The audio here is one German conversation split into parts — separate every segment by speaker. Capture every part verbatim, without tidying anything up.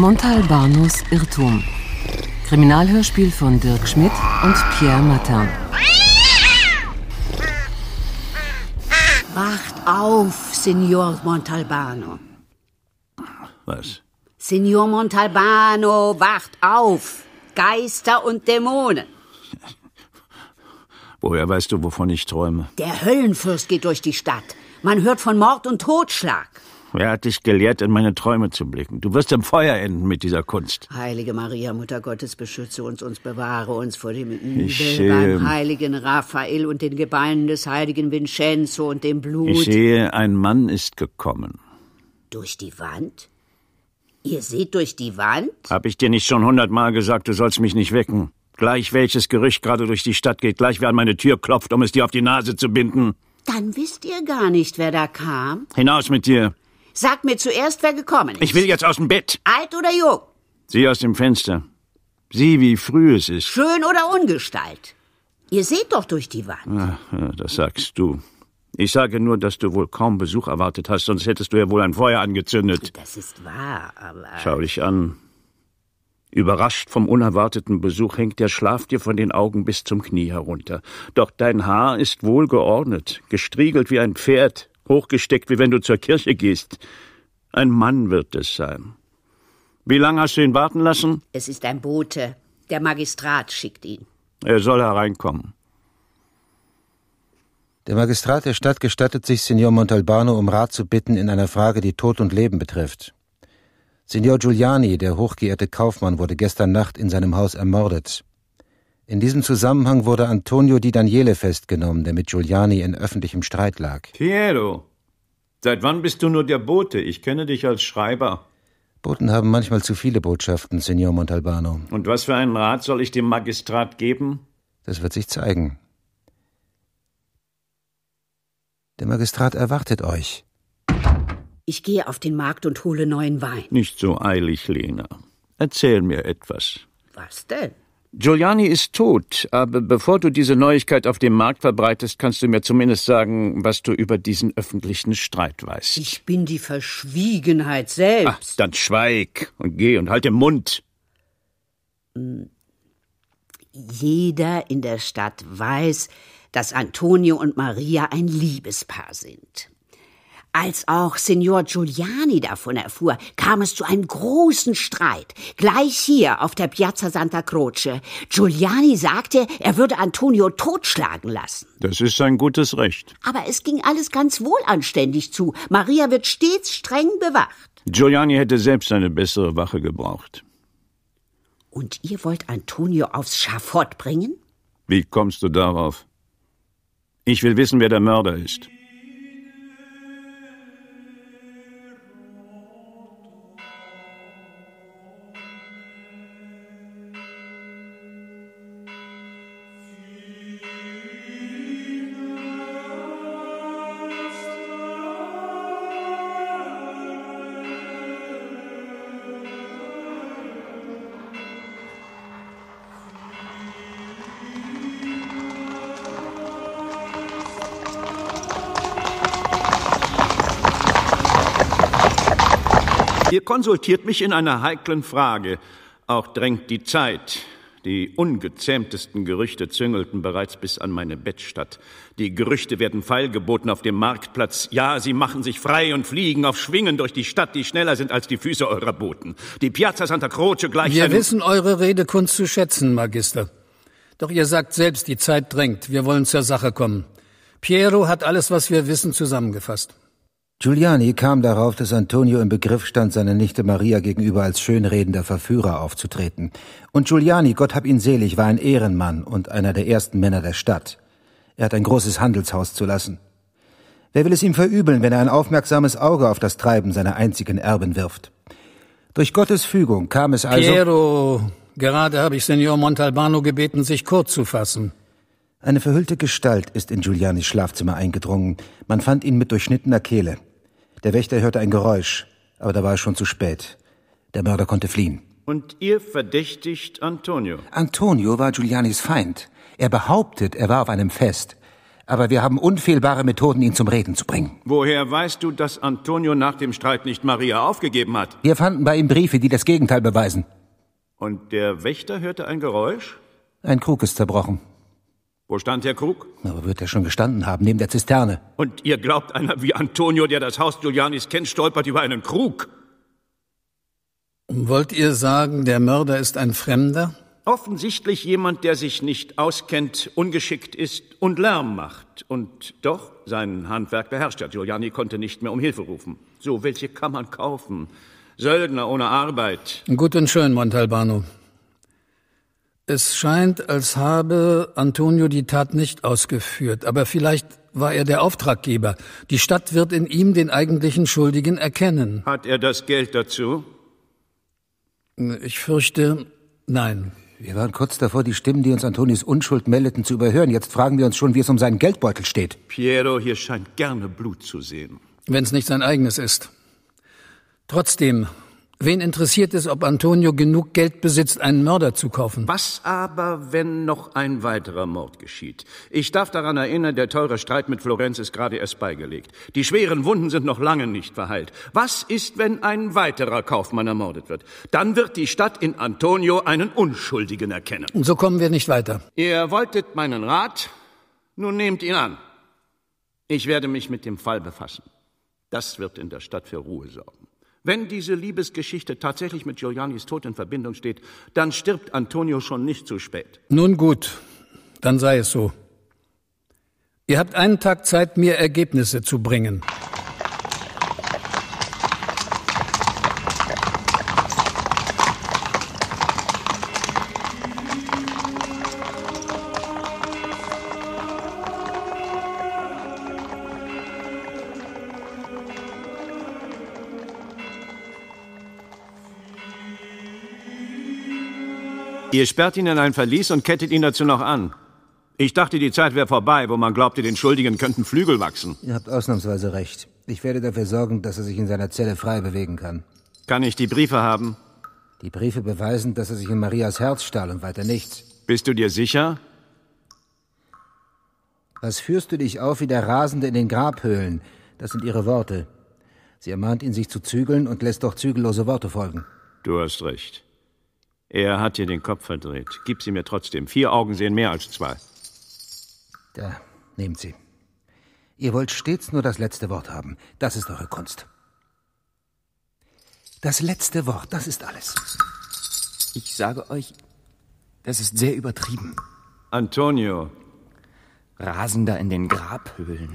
Speaker 1: Montalbanos Irrtum. Kriminalhörspiel von Dirk Schmidt und Pierre Martin.
Speaker 2: Wacht auf, Signor Montalbano.
Speaker 3: Was?
Speaker 2: Signor Montalbano, wacht auf. Geister und Dämonen.
Speaker 3: Woher weißt du, wovon ich träume?
Speaker 2: Der Höllenfürst geht durch die Stadt. Man hört von Mord und Totschlag.
Speaker 3: Wer hat dich gelehrt, in meine Träume zu blicken? Du wirst im Feuer enden mit dieser Kunst.
Speaker 2: Heilige Maria, Mutter Gottes, beschütze uns, uns bewahre uns vor dem Übel.
Speaker 3: Ich sehe,
Speaker 2: beim heiligen Raphael und den Gebeinen des heiligen Vincenzo und dem Blut.
Speaker 3: Ich sehe, ein Mann ist gekommen.
Speaker 2: Durch die Wand? Ihr seht durch die Wand?
Speaker 3: Hab ich dir nicht schon hundertmal gesagt, du sollst mich nicht wecken? Gleich welches Gerücht gerade durch die Stadt geht, gleich wer an meine Tür klopft, um es dir auf die Nase zu binden.
Speaker 2: Dann wisst ihr gar nicht, wer da kam?
Speaker 3: Hinaus mit dir.
Speaker 2: Sag mir zuerst, wer gekommen ist.
Speaker 3: Ich will jetzt aus dem Bett.
Speaker 2: Alt oder jung?
Speaker 3: Sieh aus dem Fenster. Sieh, wie früh es ist.
Speaker 2: Schön oder Ungestalt? Ihr seht doch durch die Wand.
Speaker 3: Ach, das sagst du. Ich sage nur, dass du wohl kaum Besuch erwartet hast, sonst hättest du ja wohl ein Feuer angezündet.
Speaker 2: Das ist wahr, aber...
Speaker 3: Schau dich an. Überrascht vom unerwarteten Besuch hängt der Schlaf dir von den Augen bis zum Knie herunter. Doch dein Haar ist wohl geordnet, gestriegelt wie ein Pferd, hochgesteckt, wie wenn du zur Kirche gehst. Ein Mann wird es sein. Wie lange hast du ihn warten lassen?
Speaker 2: Es ist ein Bote. Der Magistrat schickt ihn.
Speaker 3: Er soll hereinkommen.
Speaker 4: Der Magistrat der Stadt gestattet sich, Signor Montalbano um Rat zu bitten in einer Frage, die Tod und Leben betrifft. Signor Giuliani, der hochgeehrte Kaufmann, wurde gestern Nacht in seinem Haus ermordet. In diesem Zusammenhang wurde Antonio Di Daniele festgenommen, der mit Giuliani in öffentlichem Streit lag.
Speaker 3: Piero, seit wann bist du nur der Bote? Ich kenne dich als Schreiber.
Speaker 4: Boten haben manchmal zu viele Botschaften, Signor Montalbano.
Speaker 3: Und was für einen Rat soll ich dem Magistrat geben?
Speaker 4: Das wird sich zeigen. Der Magistrat erwartet euch.
Speaker 2: Ich gehe auf den Markt und hole neuen Wein.
Speaker 3: Nicht so eilig, Lena. Erzähl mir etwas.
Speaker 2: Was denn?
Speaker 3: Giuliani ist tot, aber bevor du diese Neuigkeit auf dem Markt verbreitest, kannst du mir zumindest sagen, was du über diesen öffentlichen Streit weißt.
Speaker 2: Ich bin die Verschwiegenheit selbst.
Speaker 3: Ach, dann schweig und geh und halt den Mund.
Speaker 2: Jeder in der Stadt weiß, dass Antonio und Maria ein Liebespaar sind. Als auch Signor Giuliani davon erfuhr, kam es zu einem großen Streit. Gleich hier auf der Piazza Santa Croce. Giuliani sagte, er würde Antonio totschlagen lassen.
Speaker 3: Das ist sein gutes Recht.
Speaker 2: Aber es ging alles ganz wohlanständig zu. Maria wird stets streng bewacht.
Speaker 3: Giuliani hätte selbst eine bessere Wache gebraucht.
Speaker 2: Und ihr wollt Antonio aufs Schafott bringen?
Speaker 3: Wie kommst du darauf? Ich will wissen, wer der Mörder ist. Ihr konsultiert mich in einer heiklen Frage. Auch drängt die Zeit. Die ungezähmtesten Gerüchte züngelten bereits bis an meine Bettstatt. Die Gerüchte werden feilgeboten auf dem Marktplatz. Ja, sie machen sich frei und fliegen auf Schwingen durch die Stadt, die schneller sind als die Füße eurer Boten. Die Piazza Santa Croce gleich...
Speaker 5: Wir wissen eure Redekunst zu schätzen, Magister. Doch ihr sagt selbst, die Zeit drängt. Wir wollen zur Sache kommen. Piero hat alles, was wir wissen, zusammengefasst.
Speaker 4: Giuliani kam darauf, dass Antonio im Begriff stand, seiner Nichte Maria gegenüber als schönredender Verführer aufzutreten. Und Giuliani, Gott hab ihn selig, war ein Ehrenmann und einer der ersten Männer der Stadt. Er hat ein großes Handelshaus zu lassen. Wer will es ihm verübeln, wenn er ein aufmerksames Auge auf das Treiben seiner einzigen Erbin wirft? Durch Gottes Fügung kam es also...
Speaker 5: Piero, gerade habe ich Signor Montalbano gebeten, sich kurz zu fassen.
Speaker 4: Eine verhüllte Gestalt ist in Giulianis Schlafzimmer eingedrungen. Man fand ihn mit durchschnittener Kehle. Der Wächter hörte ein Geräusch, aber da war es schon zu spät. Der Mörder konnte fliehen.
Speaker 3: Und ihr verdächtigt Antonio?
Speaker 4: Antonio war Giulianis Feind. Er behauptet, er war auf einem Fest. Aber wir haben unfehlbare Methoden, ihn zum Reden zu bringen.
Speaker 3: Woher weißt du, dass Antonio nach dem Streit nicht Maria aufgegeben hat?
Speaker 4: Wir fanden bei ihm Briefe, die das Gegenteil beweisen.
Speaker 3: Und der Wächter hörte ein Geräusch?
Speaker 4: Ein Krug ist zerbrochen.
Speaker 3: Wo stand der Krug?
Speaker 4: Aber wird er schon gestanden haben, neben der Zisterne.
Speaker 3: Und ihr glaubt, einer wie Antonio, der das Haus Giulianis kennt, stolpert über einen Krug?
Speaker 5: Wollt ihr sagen, der Mörder ist ein Fremder?
Speaker 3: Offensichtlich jemand, der sich nicht auskennt, ungeschickt ist und Lärm macht. Und doch sein Handwerk beherrscht er. Giuliani konnte nicht mehr um Hilfe rufen. So, welche kann man kaufen? Söldner ohne Arbeit.
Speaker 5: Gut und schön, Montalbano. Es scheint, als habe Antonio die Tat nicht ausgeführt. Aber vielleicht war er der Auftraggeber. Die Stadt wird in ihm den eigentlichen Schuldigen erkennen.
Speaker 3: Hat er das Geld dazu?
Speaker 5: Ich fürchte, nein.
Speaker 4: Wir waren kurz davor, die Stimmen, die uns Antonis Unschuld meldeten, zu überhören. Jetzt fragen wir uns schon, wie es um seinen Geldbeutel steht.
Speaker 3: Piero, hier scheint gerne Blut zu sehen.
Speaker 5: Wenn es nicht sein eigenes ist. Trotzdem, wen interessiert es, ob Antonio genug Geld besitzt, einen Mörder zu kaufen?
Speaker 3: Was aber, wenn noch ein weiterer Mord geschieht? Ich darf daran erinnern, der teure Streit mit Florenz ist gerade erst beigelegt. Die schweren Wunden sind noch lange nicht verheilt. Was ist, wenn ein weiterer Kaufmann ermordet wird? Dann wird die Stadt in Antonio einen Unschuldigen erkennen.
Speaker 5: Und so kommen wir nicht weiter.
Speaker 3: Ihr wolltet meinen Rat? Nun nehmt ihn an. Ich werde mich mit dem Fall befassen. Das wird in der Stadt für Ruhe sorgen. Wenn diese Liebesgeschichte tatsächlich mit Giulianis Tod in Verbindung steht, dann stirbt Antonio schon nicht zu spät.
Speaker 5: Nun gut, dann sei es so. Ihr habt einen Tag Zeit, mir Ergebnisse zu bringen.
Speaker 3: Ihr sperrt ihn in ein Verlies und kettet ihn dazu noch an. Ich dachte, die Zeit wäre vorbei, wo man glaubte, den Schuldigen könnten Flügel wachsen.
Speaker 4: Ihr habt ausnahmsweise recht. Ich werde dafür sorgen, dass er sich in seiner Zelle frei bewegen kann.
Speaker 3: Kann ich die Briefe haben?
Speaker 4: Die Briefe beweisen, dass er sich in Marias Herz stahl und weiter nichts.
Speaker 3: Bist du dir sicher?
Speaker 4: Was führst du dich auf wie der Rasende in den Grabhöhlen? Das sind ihre Worte. Sie ermahnt ihn, sich zu zügeln und lässt doch zügellose Worte folgen.
Speaker 3: Du hast recht. Er hat dir den Kopf verdreht. Gib sie mir trotzdem. Vier Augen sehen mehr als zwei.
Speaker 4: Da, nehmt sie. Ihr wollt stets nur das letzte Wort haben. Das ist eure Kunst. Das letzte Wort, das ist alles.
Speaker 6: Ich sage euch, das ist sehr übertrieben.
Speaker 3: Antonio.
Speaker 6: Rasender in den Grabhöhlen.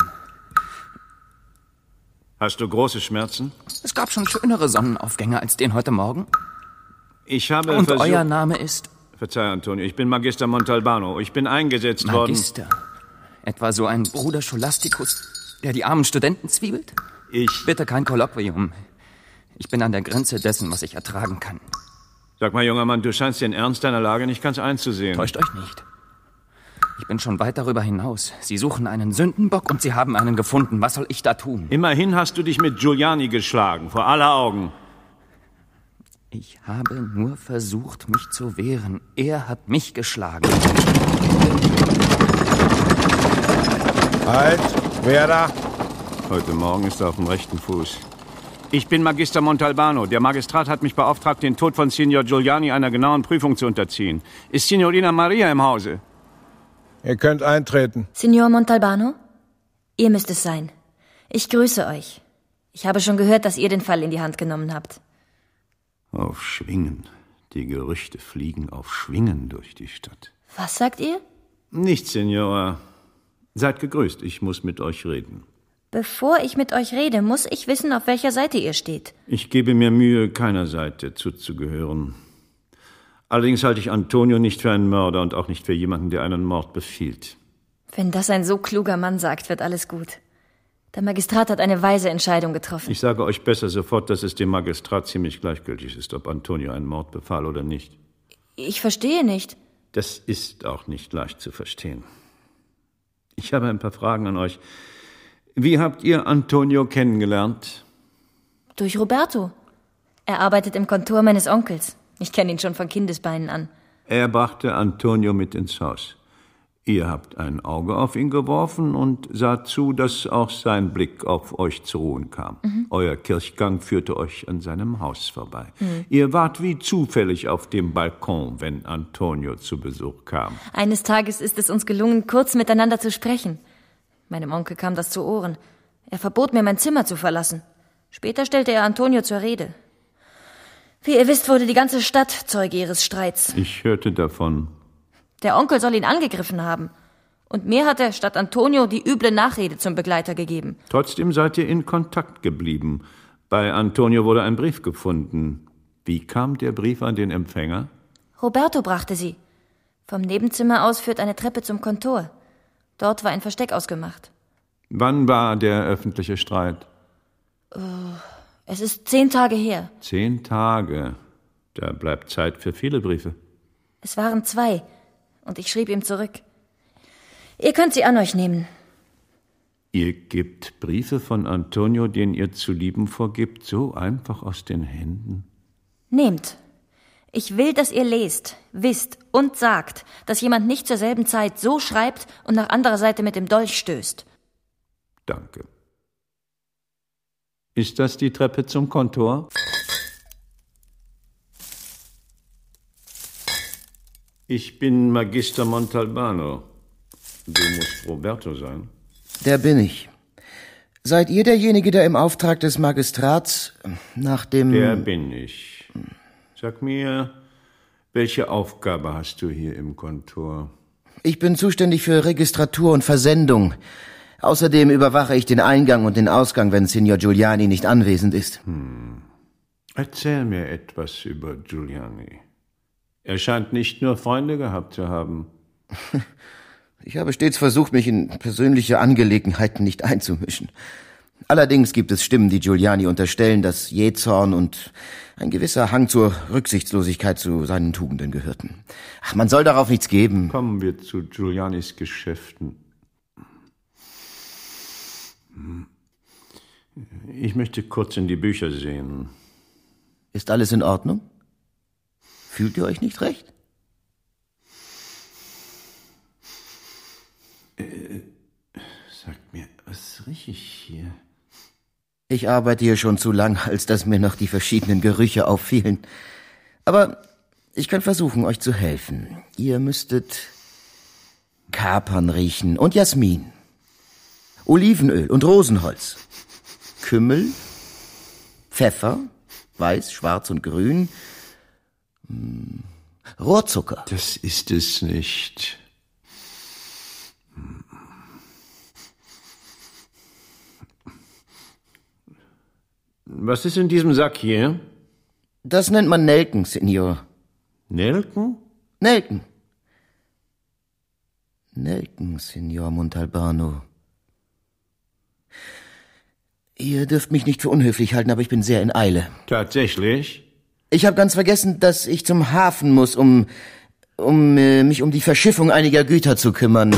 Speaker 3: Hast du große Schmerzen?
Speaker 6: Es gab schon schönere Sonnenaufgänge als den heute Morgen.
Speaker 3: Ich habe
Speaker 6: Und
Speaker 3: versucht...
Speaker 6: euer Name ist?
Speaker 3: Verzeih, Antonio, ich bin Magister Montalbano. Ich bin eingesetzt worden...
Speaker 6: Magister? Etwa so ein Bruder Scholasticus, der die armen Studenten zwiebelt?
Speaker 3: Ich...
Speaker 6: Bitte kein Kolloquium. Ich bin an der Grenze dessen, was ich ertragen kann.
Speaker 3: Sag mal, junger Mann, du scheinst den Ernst deiner Lage nicht ganz einzusehen.
Speaker 6: Täuscht euch nicht. Ich bin schon weit darüber hinaus. Sie suchen einen Sündenbock und Sie haben einen gefunden. Was soll ich da tun?
Speaker 3: Immerhin hast du dich mit Giuliani geschlagen, vor aller Augen.
Speaker 6: Ich habe nur versucht, mich zu wehren. Er hat mich geschlagen.
Speaker 7: Halt! Wer da?
Speaker 3: Heute Morgen ist er auf dem rechten Fuß. Ich bin Magister Montalbano. Der Magistrat hat mich beauftragt, den Tod von Signor Giuliani einer genauen Prüfung zu unterziehen. Ist Signorina Maria im Hause?
Speaker 7: Ihr könnt eintreten.
Speaker 8: Signor Montalbano? Ihr müsst es sein. Ich grüße euch. Ich habe schon gehört, dass ihr den Fall in die Hand genommen habt.
Speaker 3: Auf Schwingen. Die Gerüchte fliegen auf Schwingen durch die Stadt.
Speaker 8: Was sagt ihr?
Speaker 3: Nichts, Signora. Seid gegrüßt, ich muss mit euch reden.
Speaker 8: Bevor ich mit euch rede, muss ich wissen, auf welcher Seite ihr steht.
Speaker 3: Ich gebe mir Mühe, keiner Seite zuzugehören. Allerdings halte ich Antonio nicht für einen Mörder und auch nicht für jemanden, der einen Mord befiehlt.
Speaker 8: Wenn das ein so kluger Mann sagt, wird alles gut. Der Magistrat hat eine weise Entscheidung getroffen.
Speaker 3: Ich sage euch besser sofort, dass es dem Magistrat ziemlich gleichgültig ist, ob Antonio einen Mord befahl oder nicht.
Speaker 8: Ich verstehe nicht.
Speaker 3: Das ist auch nicht leicht zu verstehen. Ich habe ein paar Fragen an euch. Wie habt ihr Antonio kennengelernt?
Speaker 8: Durch Roberto. Er arbeitet im Kontor meines Onkels. Ich kenne ihn schon von Kindesbeinen an.
Speaker 3: Er brachte Antonio mit ins Haus. Ihr habt ein Auge auf ihn geworfen und sah zu, dass auch sein Blick auf euch zu ruhen kam. Mhm. Euer Kirchgang führte euch an seinem Haus vorbei. Mhm. Ihr wart wie zufällig auf dem Balkon, wenn Antonio zu Besuch kam.
Speaker 8: Eines Tages ist es uns gelungen, kurz miteinander zu sprechen. Meinem Onkel kam das zu Ohren. Er verbot mir, mein Zimmer zu verlassen. Später stellte er Antonio zur Rede. Wie ihr wisst, wurde die ganze Stadt Zeuge ihres Streits.
Speaker 3: Ich hörte davon.
Speaker 8: Der Onkel soll ihn angegriffen haben. Und mir hat er statt Antonio die üble Nachrede zum Begleiter gegeben.
Speaker 3: Trotzdem seid ihr in Kontakt geblieben. Bei Antonio wurde ein Brief gefunden. Wie kam der Brief an den Empfänger?
Speaker 8: Roberto brachte sie. Vom Nebenzimmer aus führt eine Treppe zum Kontor. Dort war ein Versteck ausgemacht.
Speaker 3: Wann war der öffentliche Streit?
Speaker 8: Uh, es ist zehn Tage her.
Speaker 3: Zehn Tage? Da bleibt Zeit für viele Briefe.
Speaker 8: Es waren zwei. Und ich schrieb ihm zurück. Ihr könnt sie an euch nehmen.
Speaker 3: Ihr gebt Briefe von Antonio, den ihr zu lieben vorgibt, so einfach aus den Händen?
Speaker 8: Nehmt. Ich will, dass ihr lest, wisst und sagt, dass jemand nicht zur selben Zeit so schreibt und nach anderer Seite mit dem Dolch stößt.
Speaker 3: Danke. Ist das die Treppe zum Kontor? Ich bin Magister Montalbano. Du musst Roberto sein.
Speaker 9: Der bin ich. Seid ihr derjenige, der im Auftrag des Magistrats nach dem...
Speaker 3: Der bin ich. Sag mir, welche Aufgabe hast du hier im Kontor?
Speaker 9: Ich bin zuständig für Registratur und Versendung. Außerdem überwache ich den Eingang und den Ausgang, wenn Signor Giuliani nicht anwesend ist.
Speaker 3: Hm. Erzähl mir etwas über Giuliani. Er scheint nicht nur Freunde gehabt zu haben.
Speaker 9: Ich habe stets versucht, mich in persönliche Angelegenheiten nicht einzumischen. Allerdings gibt es Stimmen, die Giuliani unterstellen, dass Jähzorn und ein gewisser Hang zur Rücksichtslosigkeit zu seinen Tugenden gehörten. Ach, man soll darauf nichts geben.
Speaker 3: Kommen wir zu Giulianis Geschäften. Ich möchte kurz in die Bücher sehen.
Speaker 9: Ist alles in Ordnung? Fühlt ihr euch nicht recht?
Speaker 3: Äh, sagt mir, was rieche ich hier?
Speaker 9: Ich arbeite hier schon zu lang, als dass mir noch die verschiedenen Gerüche auffielen. Aber ich kann versuchen, euch zu helfen. Ihr müsstet Kapern riechen und Jasmin, Olivenöl und Rosenholz, Kümmel, Pfeffer, weiß, schwarz und grün, hm, Rohrzucker.
Speaker 3: Das ist es nicht. Was ist in diesem Sack hier?
Speaker 9: Das nennt man Nelken, Signor.
Speaker 3: Nelken?
Speaker 9: Nelken. Nelken, Signor Montalbano. Ihr dürft mich nicht für unhöflich halten, aber ich bin sehr in Eile.
Speaker 3: Tatsächlich?
Speaker 9: Ich habe ganz vergessen, dass ich zum Hafen muss, um, um äh, mich um die Verschiffung einiger Güter zu kümmern.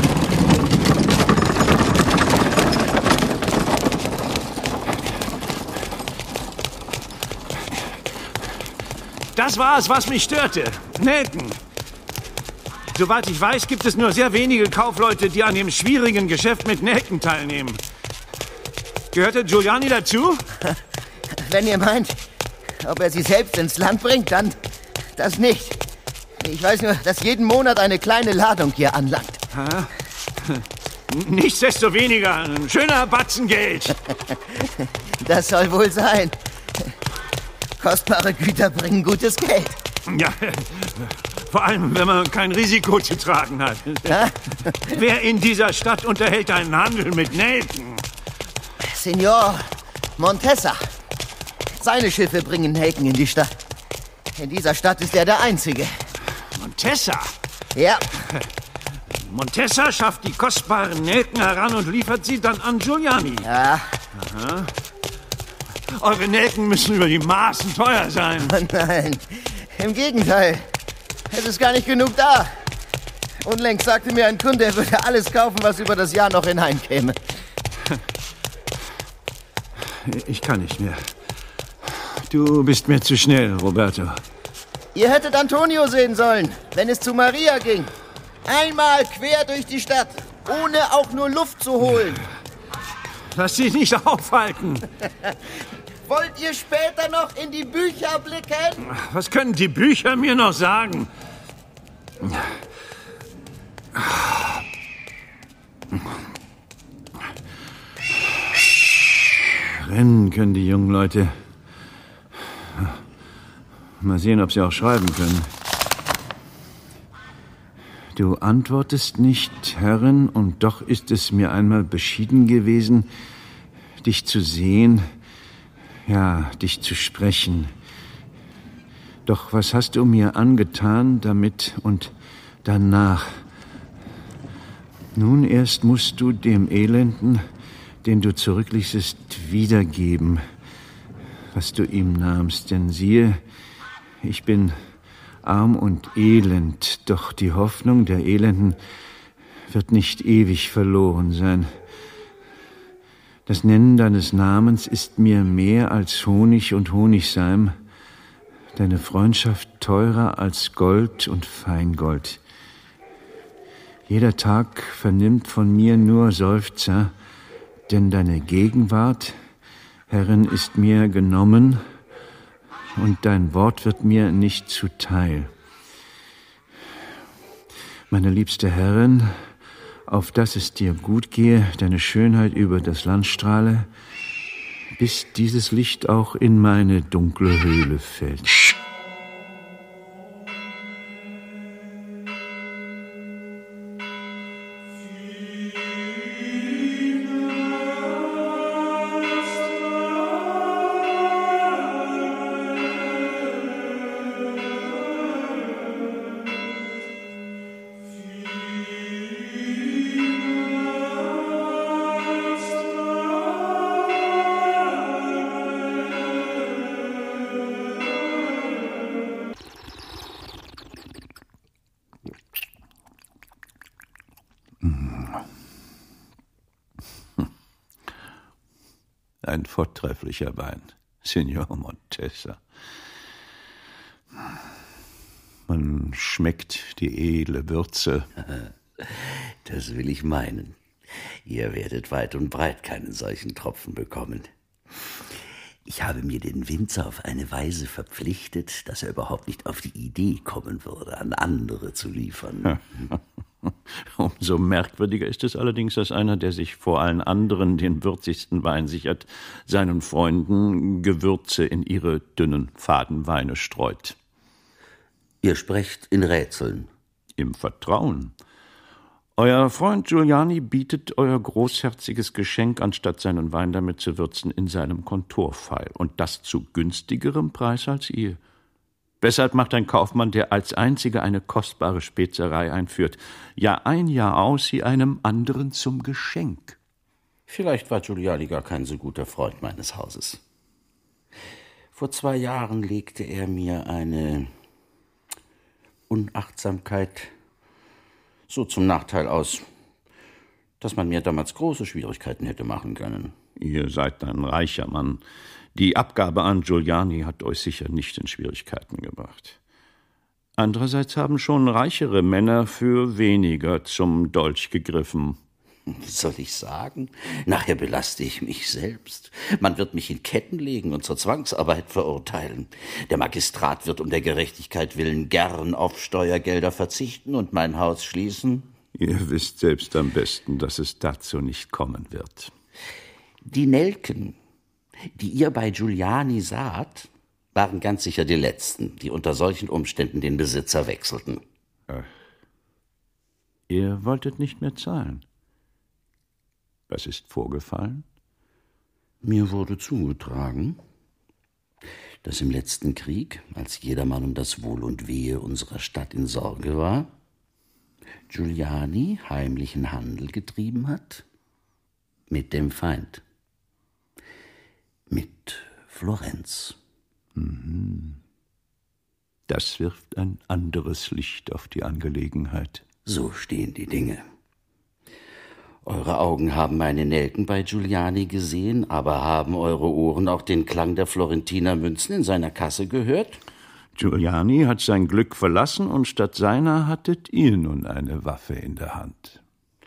Speaker 3: Das war es, was mich störte. Nelken. Soweit ich weiß, gibt es nur sehr wenige Kaufleute, die an dem schwierigen Geschäft mit Nelken teilnehmen. Gehörte Giuliani dazu?
Speaker 9: Wenn ihr meint, ob er sie selbst ins Land bringt, dann das nicht. Ich weiß nur, dass jeden Monat eine kleine Ladung hier anlangt.
Speaker 3: Ha? Nichtsdestoweniger ein schöner Batzen Geld.
Speaker 9: Das soll wohl sein. Kostbare Güter bringen gutes Geld.
Speaker 3: Ja, vor allem, wenn man kein Risiko zu tragen hat. Wer in dieser Stadt unterhält einen Handel mit Nelken?
Speaker 9: Signor Montesa. Seine Schiffe bringen Nelken in die Stadt. In dieser Stadt ist er der Einzige.
Speaker 3: Montesa?
Speaker 9: Ja.
Speaker 3: Montesa schafft die kostbaren Nelken heran und liefert sie dann an Giuliani.
Speaker 9: Ja.
Speaker 3: Aha. Eure Nelken müssen über die Maßen teuer sein.
Speaker 9: Nein, im Gegenteil. Es ist gar nicht genug da. Unlängst sagte mir ein Kunde, er würde alles kaufen, was über das Jahr noch hineinkäme.
Speaker 3: Ich kann nicht mehr. Du bist mir zu schnell, Roberto.
Speaker 9: Ihr hättet Antonio sehen sollen, wenn es zu Maria ging. Einmal quer durch die Stadt, ohne auch nur Luft zu holen.
Speaker 3: Lass dich nicht aufhalten.
Speaker 9: Wollt ihr später noch in die Bücher blicken?
Speaker 3: Was können die Bücher mir noch sagen? Rennen können die jungen Leute. Mal sehen, ob sie auch schreiben können. Du antwortest nicht, Herrin, und doch ist es mir einmal beschieden gewesen, dich zu sehen, ja, dich zu sprechen. Doch was hast du mir angetan damit und danach? Nun erst musst du dem Elenden, den du zurückließest, wiedergeben, was du ihm nahmst. Denn siehe, ich bin arm und elend, doch die Hoffnung der Elenden wird nicht ewig verloren sein. Das Nennen deines Namens ist mir mehr als Honig und Honigseim, deine Freundschaft teurer als Gold und Feingold. Jeder Tag vernimmt von mir nur Seufzer, denn deine Gegenwart, Herrin, ist mir genommen, und dein Wort wird mir nicht zuteil. Meine liebste Herrin, auf dass es dir gut gehe, deine Schönheit über das Land strahle, bis dieses Licht auch in meine dunkle Höhle fällt. Ein vortrefflicher Wein, Signor Montesa. Man schmeckt die edle Würze.
Speaker 10: Das will ich meinen. Ihr werdet weit und breit keinen solchen Tropfen bekommen. Ich habe mir den Winzer auf eine Weise verpflichtet, dass er überhaupt nicht auf die Idee kommen würde, an andere zu liefern.
Speaker 3: Umso merkwürdiger ist es allerdings, dass einer, der sich vor allen anderen den würzigsten Wein sichert, seinen Freunden Gewürze in ihre dünnen, faden Weine streut.
Speaker 10: Ihr sprecht in Rätseln.
Speaker 3: Im Vertrauen. Euer Freund Giuliani bietet euer großherziges Geschenk, anstatt seinen Wein damit zu würzen, in seinem Kontorfeil. Und das zu günstigerem Preis als ihr. Weshalb macht ein Kaufmann, der als einziger eine kostbare Spezerei einführt, Jahr ein, Jahr aus sie einem anderen zum Geschenk?
Speaker 10: Vielleicht war Giuliani gar kein so guter Freund meines Hauses. Vor zwei Jahren legte er mir eine Unachtsamkeit so zum Nachteil aus, dass man mir damals große Schwierigkeiten hätte machen können.
Speaker 3: Ihr seid ein reicher Mann. Die Abgabe an Giuliani hat euch sicher nicht in Schwierigkeiten gebracht. Andererseits haben schon reichere Männer für weniger zum Dolch gegriffen.
Speaker 10: Was soll ich sagen? Nachher belaste ich mich selbst. Man wird mich in Ketten legen und zur Zwangsarbeit verurteilen. Der Magistrat wird um der Gerechtigkeit willen gern auf Steuergelder verzichten und mein Haus schließen.
Speaker 3: Ihr wisst selbst am besten, dass es dazu nicht kommen wird.
Speaker 10: Die Nelken, die ihr bei Giuliani saht, waren ganz sicher die letzten, die unter solchen Umständen den Besitzer wechselten.
Speaker 3: Ach. Ihr wolltet nicht mehr zahlen. Was ist vorgefallen?
Speaker 10: Mir wurde zugetragen, dass im letzten Krieg, als jedermann um das Wohl und Wehe unserer Stadt in Sorge war, Giuliani heimlichen Handel getrieben hat mit dem Feind. Mit Florenz.
Speaker 3: Mhm. Das wirft ein anderes Licht auf die Angelegenheit.
Speaker 10: So stehen die Dinge. Eure Augen haben meine Nelken bei Giuliani gesehen, aber haben eure Ohren auch den Klang der Florentiner Münzen in seiner Kasse gehört?
Speaker 3: Giuliani hat sein Glück verlassen und statt seiner hattet ihr nun eine Waffe in der Hand.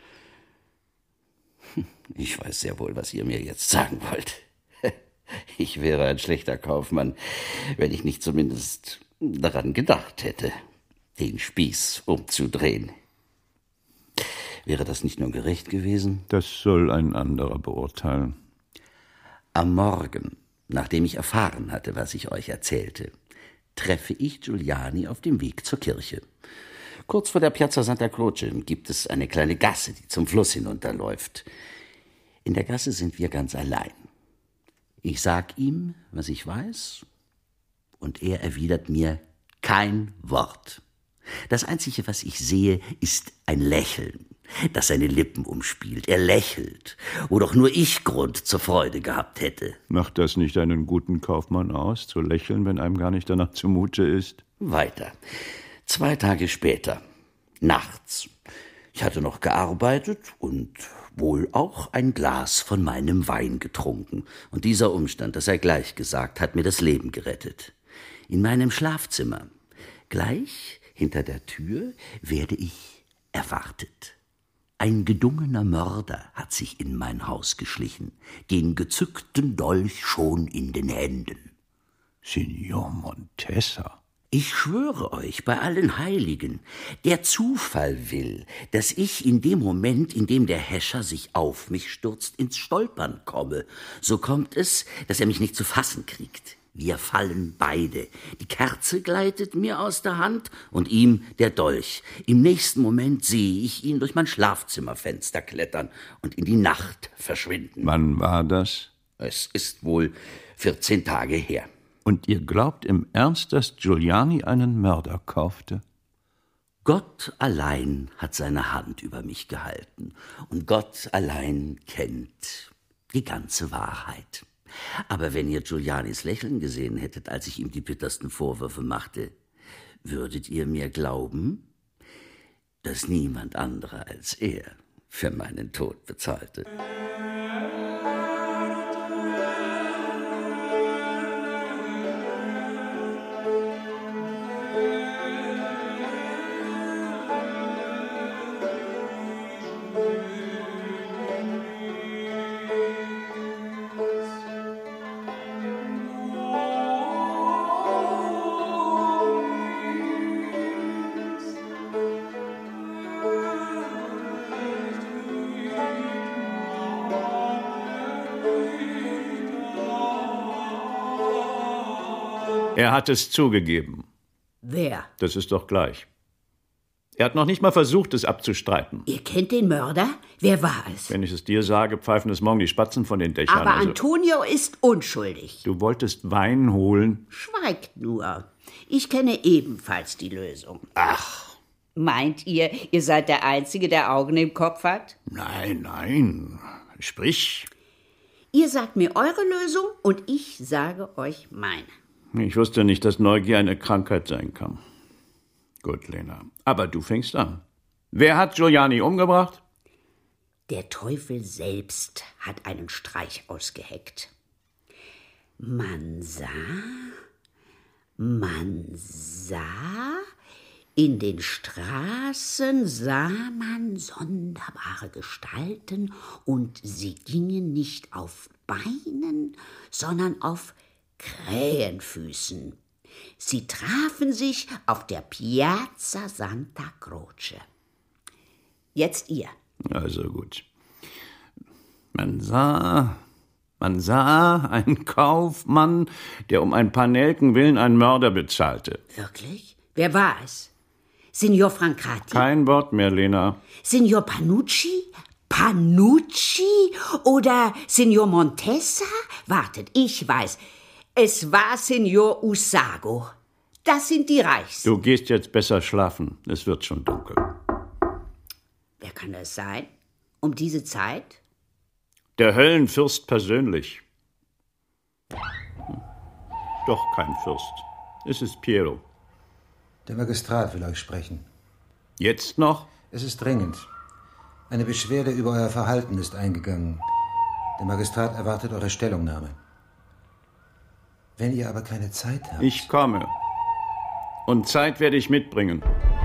Speaker 10: Ich weiß sehr wohl, was ihr mir jetzt sagen wollt. Ich wäre ein schlechter Kaufmann, wenn ich nicht zumindest daran gedacht hätte, den Spieß umzudrehen. Wäre das nicht nur gerecht gewesen?
Speaker 3: Das soll ein anderer beurteilen.
Speaker 10: Am Morgen, nachdem ich erfahren hatte, was ich euch erzählte, treffe ich Giuliani auf dem Weg zur Kirche. Kurz vor der Piazza Santa Croce gibt es eine kleine Gasse, die zum Fluss hinunterläuft. In der Gasse sind wir ganz allein. Ich sag ihm, was ich weiß, und er erwidert mir kein Wort. Das Einzige, was ich sehe, ist ein Lächeln, das seine Lippen umspielt. Er lächelt, wo doch nur ich Grund zur Freude gehabt hätte.
Speaker 3: Macht das nicht einen guten Kaufmann aus, zu lächeln, wenn einem gar nicht danach zumute ist?
Speaker 10: Weiter. Zwei Tage später, nachts. Ich hatte noch gearbeitet und wohl auch ein Glas von meinem Wein getrunken. Und dieser Umstand, das sei gleich gesagt, hat mir das Leben gerettet. In meinem Schlafzimmer, gleich hinter der Tür, werde ich erwartet. Ein gedungener Mörder hat sich in mein Haus geschlichen, den gezückten Dolch schon in den Händen.
Speaker 3: Signor Montesa.
Speaker 10: Ich schwöre euch bei allen Heiligen, der Zufall will, dass ich in dem Moment, in dem der Häscher sich auf mich stürzt, ins Stolpern komme. So kommt es, dass er mich nicht zu fassen kriegt. Wir fallen beide. Die Kerze gleitet mir aus der Hand und ihm der Dolch. Im nächsten Moment sehe ich ihn durch mein Schlafzimmerfenster klettern und in die Nacht verschwinden.
Speaker 3: Wann war das?
Speaker 10: Es ist wohl vierzehn Tage her.
Speaker 3: Und ihr glaubt im Ernst, dass Giuliani einen Mörder kaufte?
Speaker 10: Gott allein hat seine Hand über mich gehalten. Und Gott allein kennt die ganze Wahrheit. Aber wenn ihr Giulianis Lächeln gesehen hättet, als ich ihm die bittersten Vorwürfe machte, würdet ihr mir glauben, dass niemand anderer als er für meinen Tod bezahlte.
Speaker 3: Er hat es zugegeben.
Speaker 2: Wer?
Speaker 3: Das ist doch gleich. Er hat noch nicht mal versucht, es abzustreiten.
Speaker 2: Ihr kennt den Mörder? Wer war es?
Speaker 3: Wenn ich es dir sage, pfeifen es morgen die Spatzen von den Dächern.
Speaker 2: Aber
Speaker 3: also,
Speaker 2: Antonio ist unschuldig.
Speaker 3: du wolltest Wein holen.
Speaker 2: Schweigt nur. Ich kenne ebenfalls die Lösung.
Speaker 3: Ach.
Speaker 2: Meint ihr, ihr seid der Einzige, der Augen im Kopf hat?
Speaker 3: Nein, nein. Sprich.
Speaker 2: Ihr sagt mir eure Lösung und ich sage euch meine.
Speaker 3: Ich wusste nicht, dass Neugier eine Krankheit sein kann. Gut, Lena. Aber du fängst an. Wer hat Giuliani umgebracht?
Speaker 2: Der Teufel selbst hat einen Streich ausgeheckt. Man sah, man sah, in den Straßen sah man sonderbare Gestalten und sie gingen nicht auf Beinen, sondern auf Krähenfüßen. Sie trafen sich auf der Piazza Santa Croce. Jetzt ihr.
Speaker 3: Also gut. Man sah, man sah einen Kaufmann, der um ein paar Nelken willen einen Mörder bezahlte.
Speaker 2: Wirklich? Wer war es? Signor Francati?
Speaker 3: Kein Wort mehr, Lena.
Speaker 2: Signor Panucci? Panucci? Oder Signor Montesa? Wartet, ich weiß. Es war Signor Usago. Das sind die Reichs.
Speaker 3: Du gehst jetzt besser schlafen. Es wird schon dunkel.
Speaker 2: Wer kann das sein? Um diese Zeit?
Speaker 3: Der Höllenfürst persönlich. Hm. Doch kein Fürst. Es ist Piero.
Speaker 4: Der Magistrat will euch sprechen.
Speaker 3: Jetzt noch?
Speaker 4: Es ist dringend. Eine Beschwerde über euer Verhalten ist eingegangen. Der Magistrat erwartet eure Stellungnahme. Wenn ihr aber keine Zeit habt...
Speaker 3: Ich komme. Und Zeit werde ich mitbringen.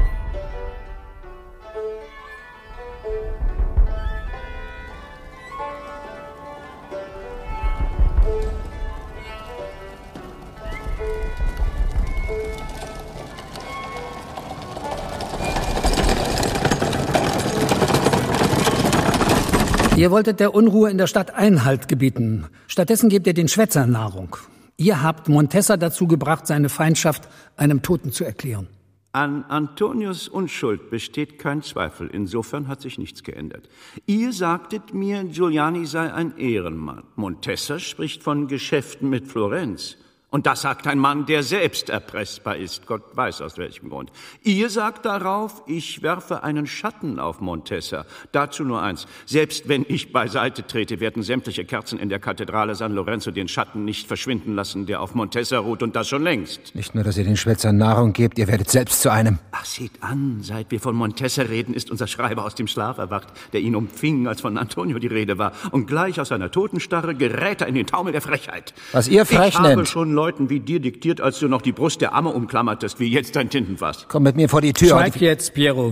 Speaker 5: Ihr wolltet der Unruhe in der Stadt Einhalt gebieten. Stattdessen gebt ihr den Schwätzern Nahrung. Ihr habt Montessa dazu gebracht, seine Feindschaft einem Toten zu erklären.
Speaker 3: An Antonios Unschuld besteht kein Zweifel. Insofern hat sich nichts geändert. Ihr sagtet mir, Giuliani sei ein Ehrenmann. Montessa spricht von Geschäften mit Florenz. Und das sagt ein Mann, der selbst erpressbar ist. Gott weiß aus welchem Grund. Ihr sagt darauf, ich werfe einen Schatten auf Montessa. Dazu nur eins. Selbst wenn ich beiseite trete, werden sämtliche Kerzen in der Kathedrale San Lorenzo den Schatten nicht verschwinden lassen, der auf Montessa ruht, und das schon längst.
Speaker 4: Nicht nur, dass ihr den Schwätzern Nahrung gebt, ihr werdet selbst zu einem.
Speaker 3: Ach, seht an, seit wir von Montessa reden, ist unser Schreiber aus dem Schlaf erwacht, der ihn umfing, als von Antonio die Rede war. Und gleich aus seiner Totenstarre gerät er in den Taumel der Frechheit.
Speaker 4: Was ihr frech
Speaker 3: ich
Speaker 4: nennt.
Speaker 3: habe schon Leuten wie dir diktiert, als du noch die Brust der Amme umklammertest, wie jetzt dein Tintenfass.
Speaker 4: Komm mit mir vor die Tür.
Speaker 5: Schweig jetzt, Piero.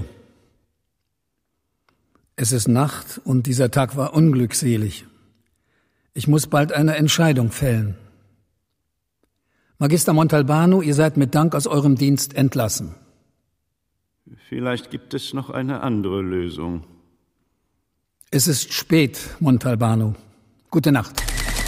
Speaker 5: Es ist Nacht und dieser Tag war unglückselig. Ich muss bald eine Entscheidung fällen. Magister Montalbano, ihr seid mit Dank aus eurem Dienst entlassen.
Speaker 3: Vielleicht gibt es noch eine andere Lösung.
Speaker 5: Es ist spät, Montalbano. Gute Nacht.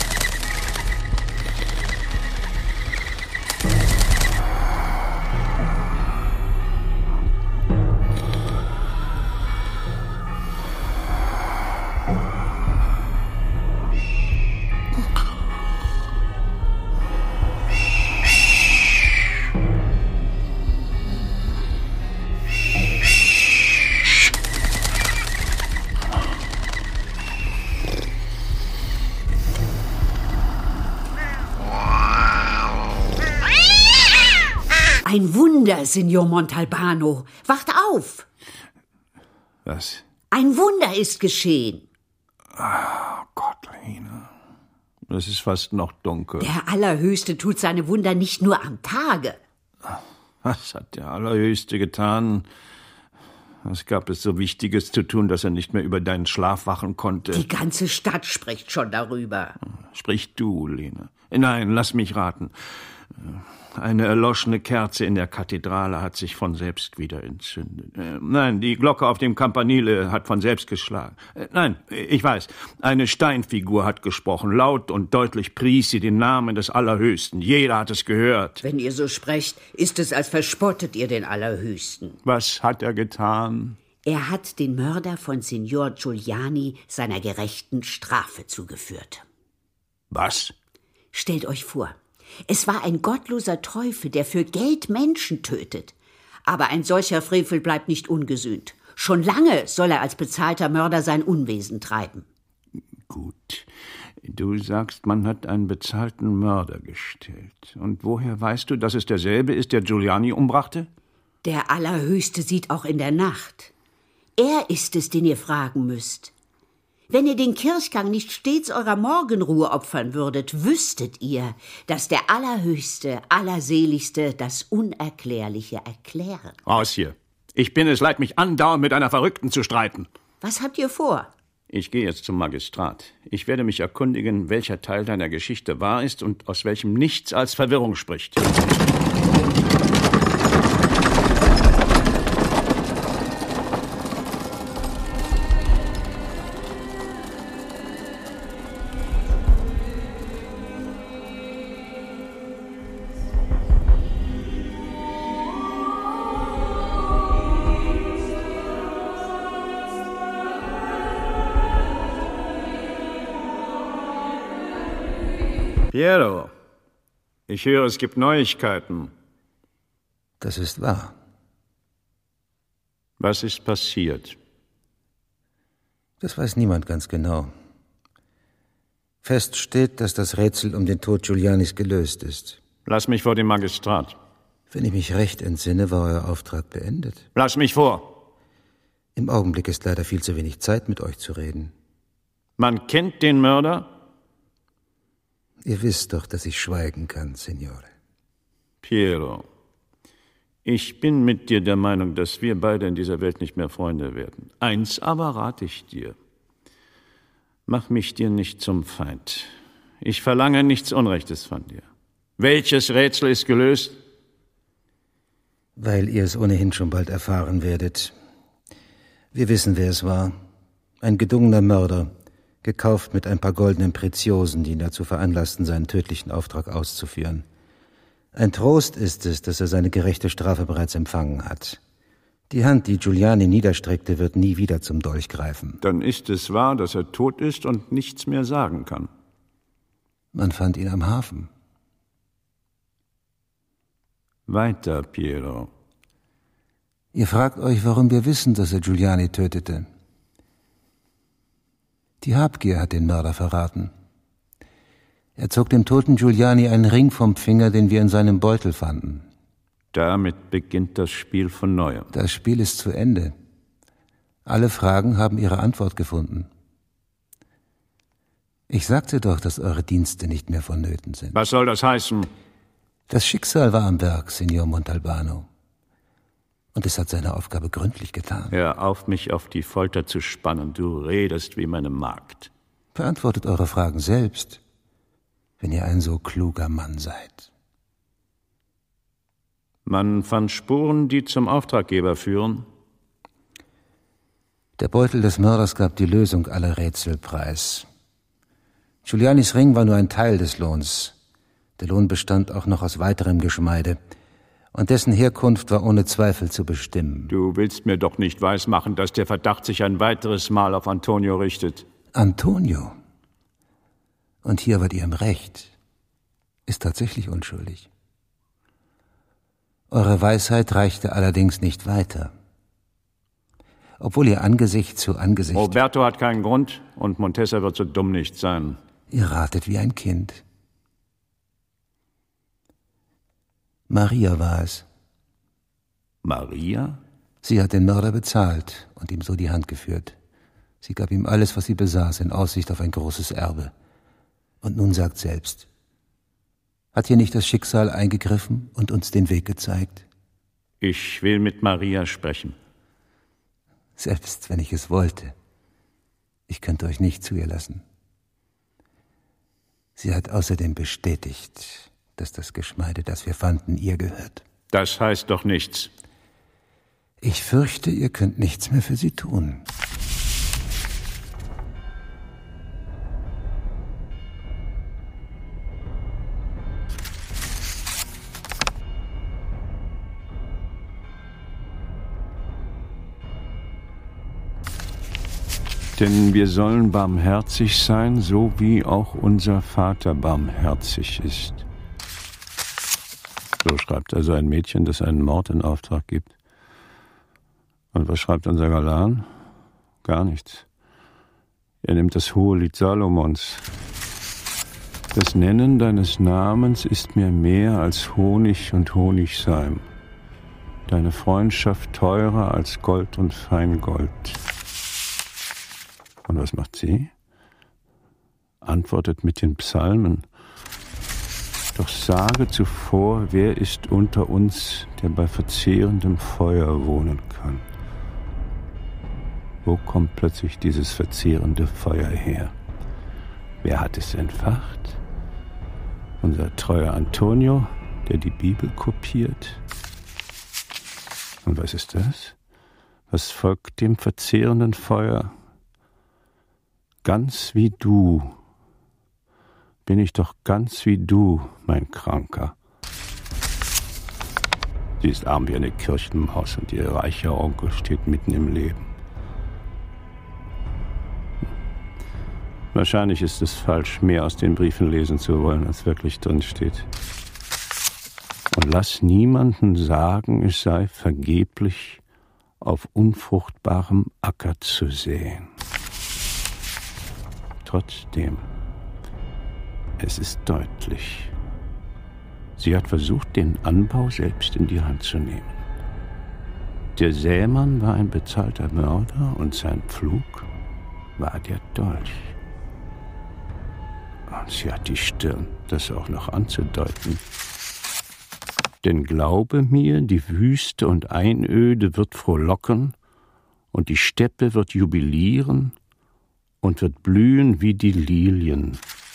Speaker 2: Ein Wunder, Signor Montalbano. Wacht auf!
Speaker 3: Was?
Speaker 2: Ein Wunder ist geschehen.
Speaker 3: Oh Gott, Lina. Es ist fast noch dunkel.
Speaker 2: Der Allerhöchste tut seine Wunder nicht nur am Tage.
Speaker 3: Was hat der Allerhöchste getan? Was gab es so Wichtiges zu tun, dass er nicht mehr über deinen Schlaf wachen konnte?
Speaker 2: Die ganze Stadt spricht schon darüber.
Speaker 3: Sprich du, Lina. Nein, lass mich raten. Eine erloschene Kerze in der Kathedrale hat sich von selbst wieder entzündet. Äh, nein, die Glocke auf dem Campanile hat von selbst geschlagen. Äh, nein, ich weiß, eine Steinfigur hat gesprochen. Laut und deutlich pries sie den Namen des Allerhöchsten. Jeder hat es gehört.
Speaker 2: Wenn ihr so sprecht, ist es, als verspottet ihr den Allerhöchsten.
Speaker 3: Was hat er getan?
Speaker 2: Er hat den Mörder von Signor Giuliani seiner gerechten Strafe zugeführt.
Speaker 3: Was?
Speaker 2: Stellt euch vor, es war ein gottloser Teufel, der für Geld Menschen tötet. Aber ein solcher Frevel bleibt nicht ungesühnt. Schon lange soll er als bezahlter Mörder sein Unwesen treiben.
Speaker 3: Gut. Du sagst, man hat einen bezahlten Mörder gestellt. Und woher weißt du, dass es derselbe ist, der Giuliani umbrachte?
Speaker 2: Der Allerhöchste sieht auch in der Nacht. Er ist es, den ihr fragen müsst. Wenn ihr den Kirchgang nicht stets eurer Morgenruhe opfern würdet, wüsstet ihr, dass der Allerhöchste, Allerseligste das Unerklärliche erklären.
Speaker 3: Raus hier. Ich bin es leid, mich andauernd mit einer Verrückten zu streiten.
Speaker 2: Was habt ihr vor?
Speaker 3: Ich gehe jetzt zum Magistrat. Ich werde mich erkundigen, welcher Teil deiner Geschichte wahr ist und aus welchem nichts als Verwirrung spricht. Piero, ich höre, es gibt Neuigkeiten.
Speaker 4: Das ist wahr.
Speaker 3: Was ist passiert?
Speaker 4: Das weiß niemand ganz genau. Fest steht, dass das Rätsel um den Tod Giulianis gelöst ist.
Speaker 3: Lass mich vor dem Magistrat.
Speaker 4: Wenn ich mich recht entsinne, war euer Auftrag beendet.
Speaker 3: Lass mich vor.
Speaker 4: Im Augenblick ist leider viel zu wenig Zeit, mit euch zu reden.
Speaker 3: Man kennt den Mörder?
Speaker 4: Ihr wisst doch, dass ich schweigen kann, Signore.
Speaker 3: Piero, Ich bin mit dir der Meinung, dass wir beide in dieser Welt nicht mehr Freunde werden. Eins aber rate ich dir. Mach mich dir nicht zum Feind. Ich verlange nichts Unrechtes von dir. Welches Rätsel ist gelöst?
Speaker 4: Weil ihr es ohnehin schon bald erfahren werdet. Wir wissen, wer es war. Ein gedungener Mörder, gekauft mit ein paar goldenen Preziosen, die ihn dazu veranlassten, seinen tödlichen Auftrag auszuführen. Ein Trost ist es, dass er seine gerechte Strafe bereits empfangen hat. Die Hand, die Giuliani niederstreckte, wird nie wieder zum Dolch greifen.
Speaker 3: Dann ist es wahr, dass er tot ist und nichts mehr sagen kann.
Speaker 4: Man fand ihn am Hafen.
Speaker 3: Weiter, Piero.
Speaker 4: Ihr fragt euch, warum wir wissen, dass er Giuliani tötete. Die Habgier hat den Mörder verraten. Er zog dem toten Giuliani einen Ring vom Finger, den wir in seinem Beutel fanden.
Speaker 3: Damit beginnt das Spiel von neuem.
Speaker 4: Das Spiel ist zu Ende. Alle Fragen haben ihre Antwort gefunden. Ich sagte doch, dass eure Dienste nicht mehr vonnöten sind.
Speaker 3: Was soll das heißen?
Speaker 4: Das Schicksal war am Werk, Signor Montalbano. Und es hat seine Aufgabe gründlich getan.
Speaker 3: Hör auf, mich auf die Folter zu spannen. Du redest wie meine Magd.
Speaker 4: Beantwortet eure Fragen selbst, wenn ihr ein so kluger Mann seid.
Speaker 3: Man fand Spuren, die zum Auftraggeber führen.
Speaker 4: Der Beutel des Mörders gab die Lösung aller Rätsel preis. Giulianis Ring war nur ein Teil des Lohns. Der Lohn bestand auch noch aus weiterem Geschmeide. Und dessen Herkunft war ohne Zweifel zu bestimmen.
Speaker 3: Du willst mir doch nicht weismachen, dass der Verdacht sich ein weiteres Mal auf Antonio richtet.
Speaker 4: Antonio? Und hier wart ihr im Recht. Ist tatsächlich unschuldig. Eure Weisheit reichte allerdings nicht weiter. Obwohl ihr Angesicht zu Angesicht...
Speaker 3: Roberto hat keinen Grund und Montesa wird so dumm nicht sein.
Speaker 4: Ihr ratet wie ein Kind. Maria war es.
Speaker 3: Maria?
Speaker 4: Sie hat den Mörder bezahlt und ihm so die Hand geführt. Sie gab ihm alles, was sie besaß, in Aussicht auf ein großes Erbe. Und nun sagt selbst, hat hier nicht das Schicksal eingegriffen und uns den Weg gezeigt?
Speaker 3: Ich will mit Maria sprechen.
Speaker 4: Selbst wenn ich es wollte, ich könnte euch nicht zu ihr lassen. Sie hat außerdem bestätigt, dass das Geschmeide, das wir fanden, ihr gehört.
Speaker 3: Das heißt doch nichts.
Speaker 4: Ich fürchte, ihr könnt nichts mehr für sie tun.
Speaker 3: Denn wir sollen barmherzig sein, so wie auch unser Vater barmherzig ist. So schreibt also ein Mädchen, das einen Mord in Auftrag gibt. Und was schreibt unser Galan? Gar nichts. Er nimmt das hohe Lied Salomons. Das Nennen deines Namens ist mir mehr als Honig und Honigseim. Deine Freundschaft teurer als Gold und Feingold. Und was macht sie? Antwortet mit den Psalmen. Doch sage zuvor, wer ist unter uns, der bei verzehrendem Feuer wohnen kann? Wo kommt plötzlich dieses verzehrende Feuer her? Wer hat es entfacht? Unser treuer Antonio, der die Bibel kopiert? Und was ist das? Was folgt dem verzehrenden Feuer? Ganz wie du, bin ich doch ganz wie du, mein Kranker. Sie ist arm wie eine Kirchenmaus und ihr reicher Onkel steht mitten im Leben. Wahrscheinlich ist es falsch, mehr aus den Briefen lesen zu wollen, als wirklich drin steht. Und lass niemanden sagen, es sei vergeblich, auf unfruchtbarem Acker zu säen. Trotzdem, es ist deutlich. Sie hat versucht, den Anbau selbst in die Hand zu nehmen. Der Sämann war ein bezahlter Mörder und sein Pflug war der Dolch. Und sie hat die Stirn, das auch noch anzudeuten. Denn glaube mir, die Wüste und Einöde wird frohlocken, und die Steppe wird jubilieren und wird blühen wie die Lilien.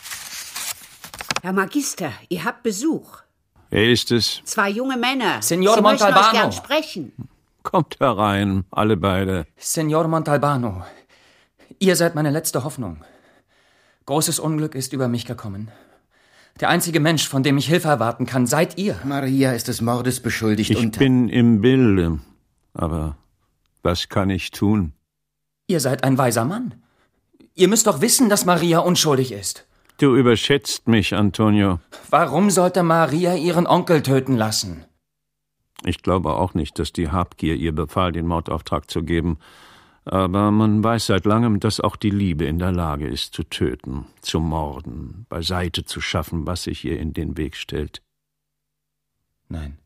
Speaker 2: Herr Magister, ihr habt Besuch.
Speaker 3: Wer ist es?
Speaker 2: Zwei junge Männer.
Speaker 6: Signor
Speaker 2: Sie
Speaker 6: Montalbano.
Speaker 2: möchten euch gern sprechen.
Speaker 3: Kommt herein, alle beide.
Speaker 6: Signor Montalbano, ihr seid meine letzte Hoffnung. Großes Unglück ist über mich gekommen. Der einzige Mensch, von dem ich Hilfe erwarten kann, seid ihr.
Speaker 9: Maria ist des Mordes beschuldigt
Speaker 3: Ich
Speaker 9: und...
Speaker 3: bin im Bilde, aber was kann ich tun?
Speaker 6: Ihr seid ein weiser Mann. Ihr müsst doch wissen, dass Maria unschuldig ist.
Speaker 3: Du überschätzt mich, Antonio.
Speaker 6: Warum sollte Maria ihren Onkel töten lassen?
Speaker 3: Ich glaube auch nicht, dass die Habgier ihr befahl, den Mordauftrag zu geben. Aber man weiß seit langem, dass auch die Liebe in der Lage ist, zu töten, zu morden, beiseite zu schaffen, was sich ihr in den Weg stellt.
Speaker 6: Nein,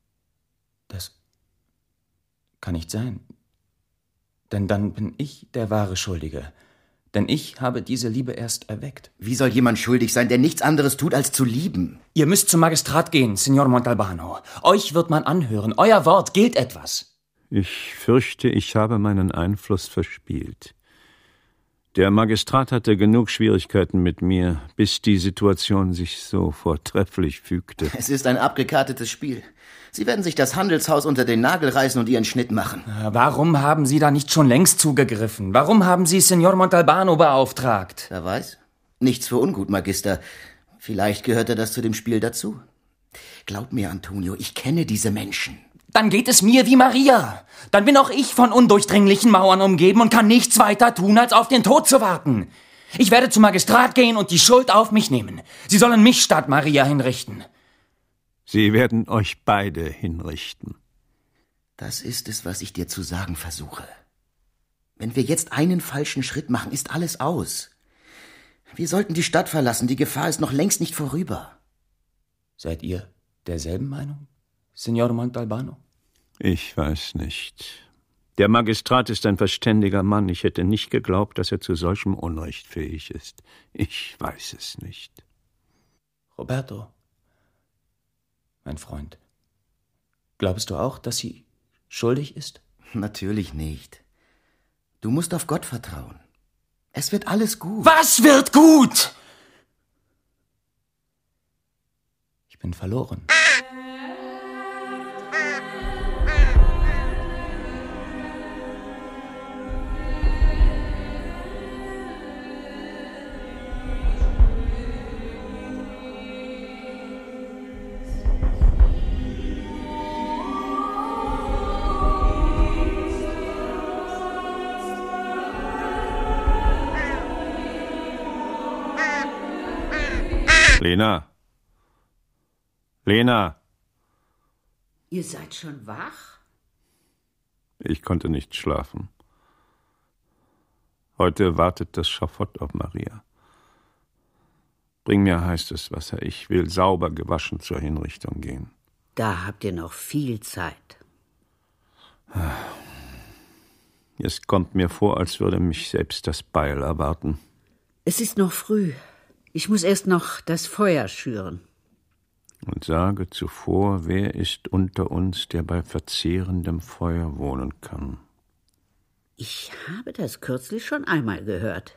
Speaker 6: das kann nicht sein. Denn dann bin ich der wahre Schuldige. Denn ich habe diese Liebe erst erweckt.
Speaker 9: Wie soll jemand schuldig sein, der nichts anderes tut, als zu lieben?
Speaker 6: Ihr müsst zum Magistrat gehen, Signor Montalbano. Euch wird man anhören. Euer Wort gilt etwas.
Speaker 3: Ich fürchte, ich habe meinen Einfluss verspielt. Der Magistrat hatte genug Schwierigkeiten mit mir, bis die Situation sich so vortrefflich fügte.
Speaker 9: Es ist ein abgekartetes Spiel. Sie werden sich das Handelshaus unter den Nagel reißen und ihren Schnitt machen.
Speaker 6: Warum haben Sie da nicht schon längst zugegriffen? Warum haben Sie Signor Montalbano beauftragt?
Speaker 9: Wer weiß. Nichts für ungut, Magister. Vielleicht gehörte das zu dem Spiel dazu. Glaub mir, Antonio, ich kenne diese Menschen.
Speaker 6: Dann geht es mir wie Maria. Dann bin auch ich von undurchdringlichen Mauern umgeben und kann nichts weiter tun, als auf den Tod zu warten. Ich werde zum Magistrat gehen und die Schuld auf mich nehmen. Sie sollen mich statt Maria hinrichten.
Speaker 3: Sie werden euch beide hinrichten.
Speaker 9: Das ist es, was ich dir zu sagen versuche. Wenn wir jetzt einen falschen Schritt machen, ist alles aus. Wir sollten die Stadt verlassen, die Gefahr ist noch längst nicht vorüber.
Speaker 6: Seid ihr derselben Meinung, Signor Montalbano?
Speaker 3: Ich weiß nicht. Der Magistrat ist ein verständiger Mann. Ich hätte nicht geglaubt, dass er zu solchem Unrecht fähig ist. Ich weiß es nicht.
Speaker 6: Roberto, mein Freund, glaubst du auch, dass sie schuldig ist?
Speaker 9: Natürlich nicht. Du musst auf Gott vertrauen. Es wird alles gut.
Speaker 6: Was wird gut? Ich bin verloren.
Speaker 3: Lena. Lena.
Speaker 2: Ihr seid schon wach?
Speaker 3: Ich konnte nicht schlafen. Heute wartet das Schafott auf Maria. Bring mir heißes Wasser. Ich will sauber gewaschen zur Hinrichtung gehen.
Speaker 2: Da habt ihr noch viel Zeit.
Speaker 3: Es kommt mir vor, als würde mich selbst das Beil erwarten.
Speaker 2: Es ist noch früh. Ich muss erst noch das Feuer schüren.
Speaker 3: Und sage zuvor, wer ist unter uns, der bei verzehrendem Feuer wohnen kann?
Speaker 2: Ich habe das kürzlich schon einmal gehört.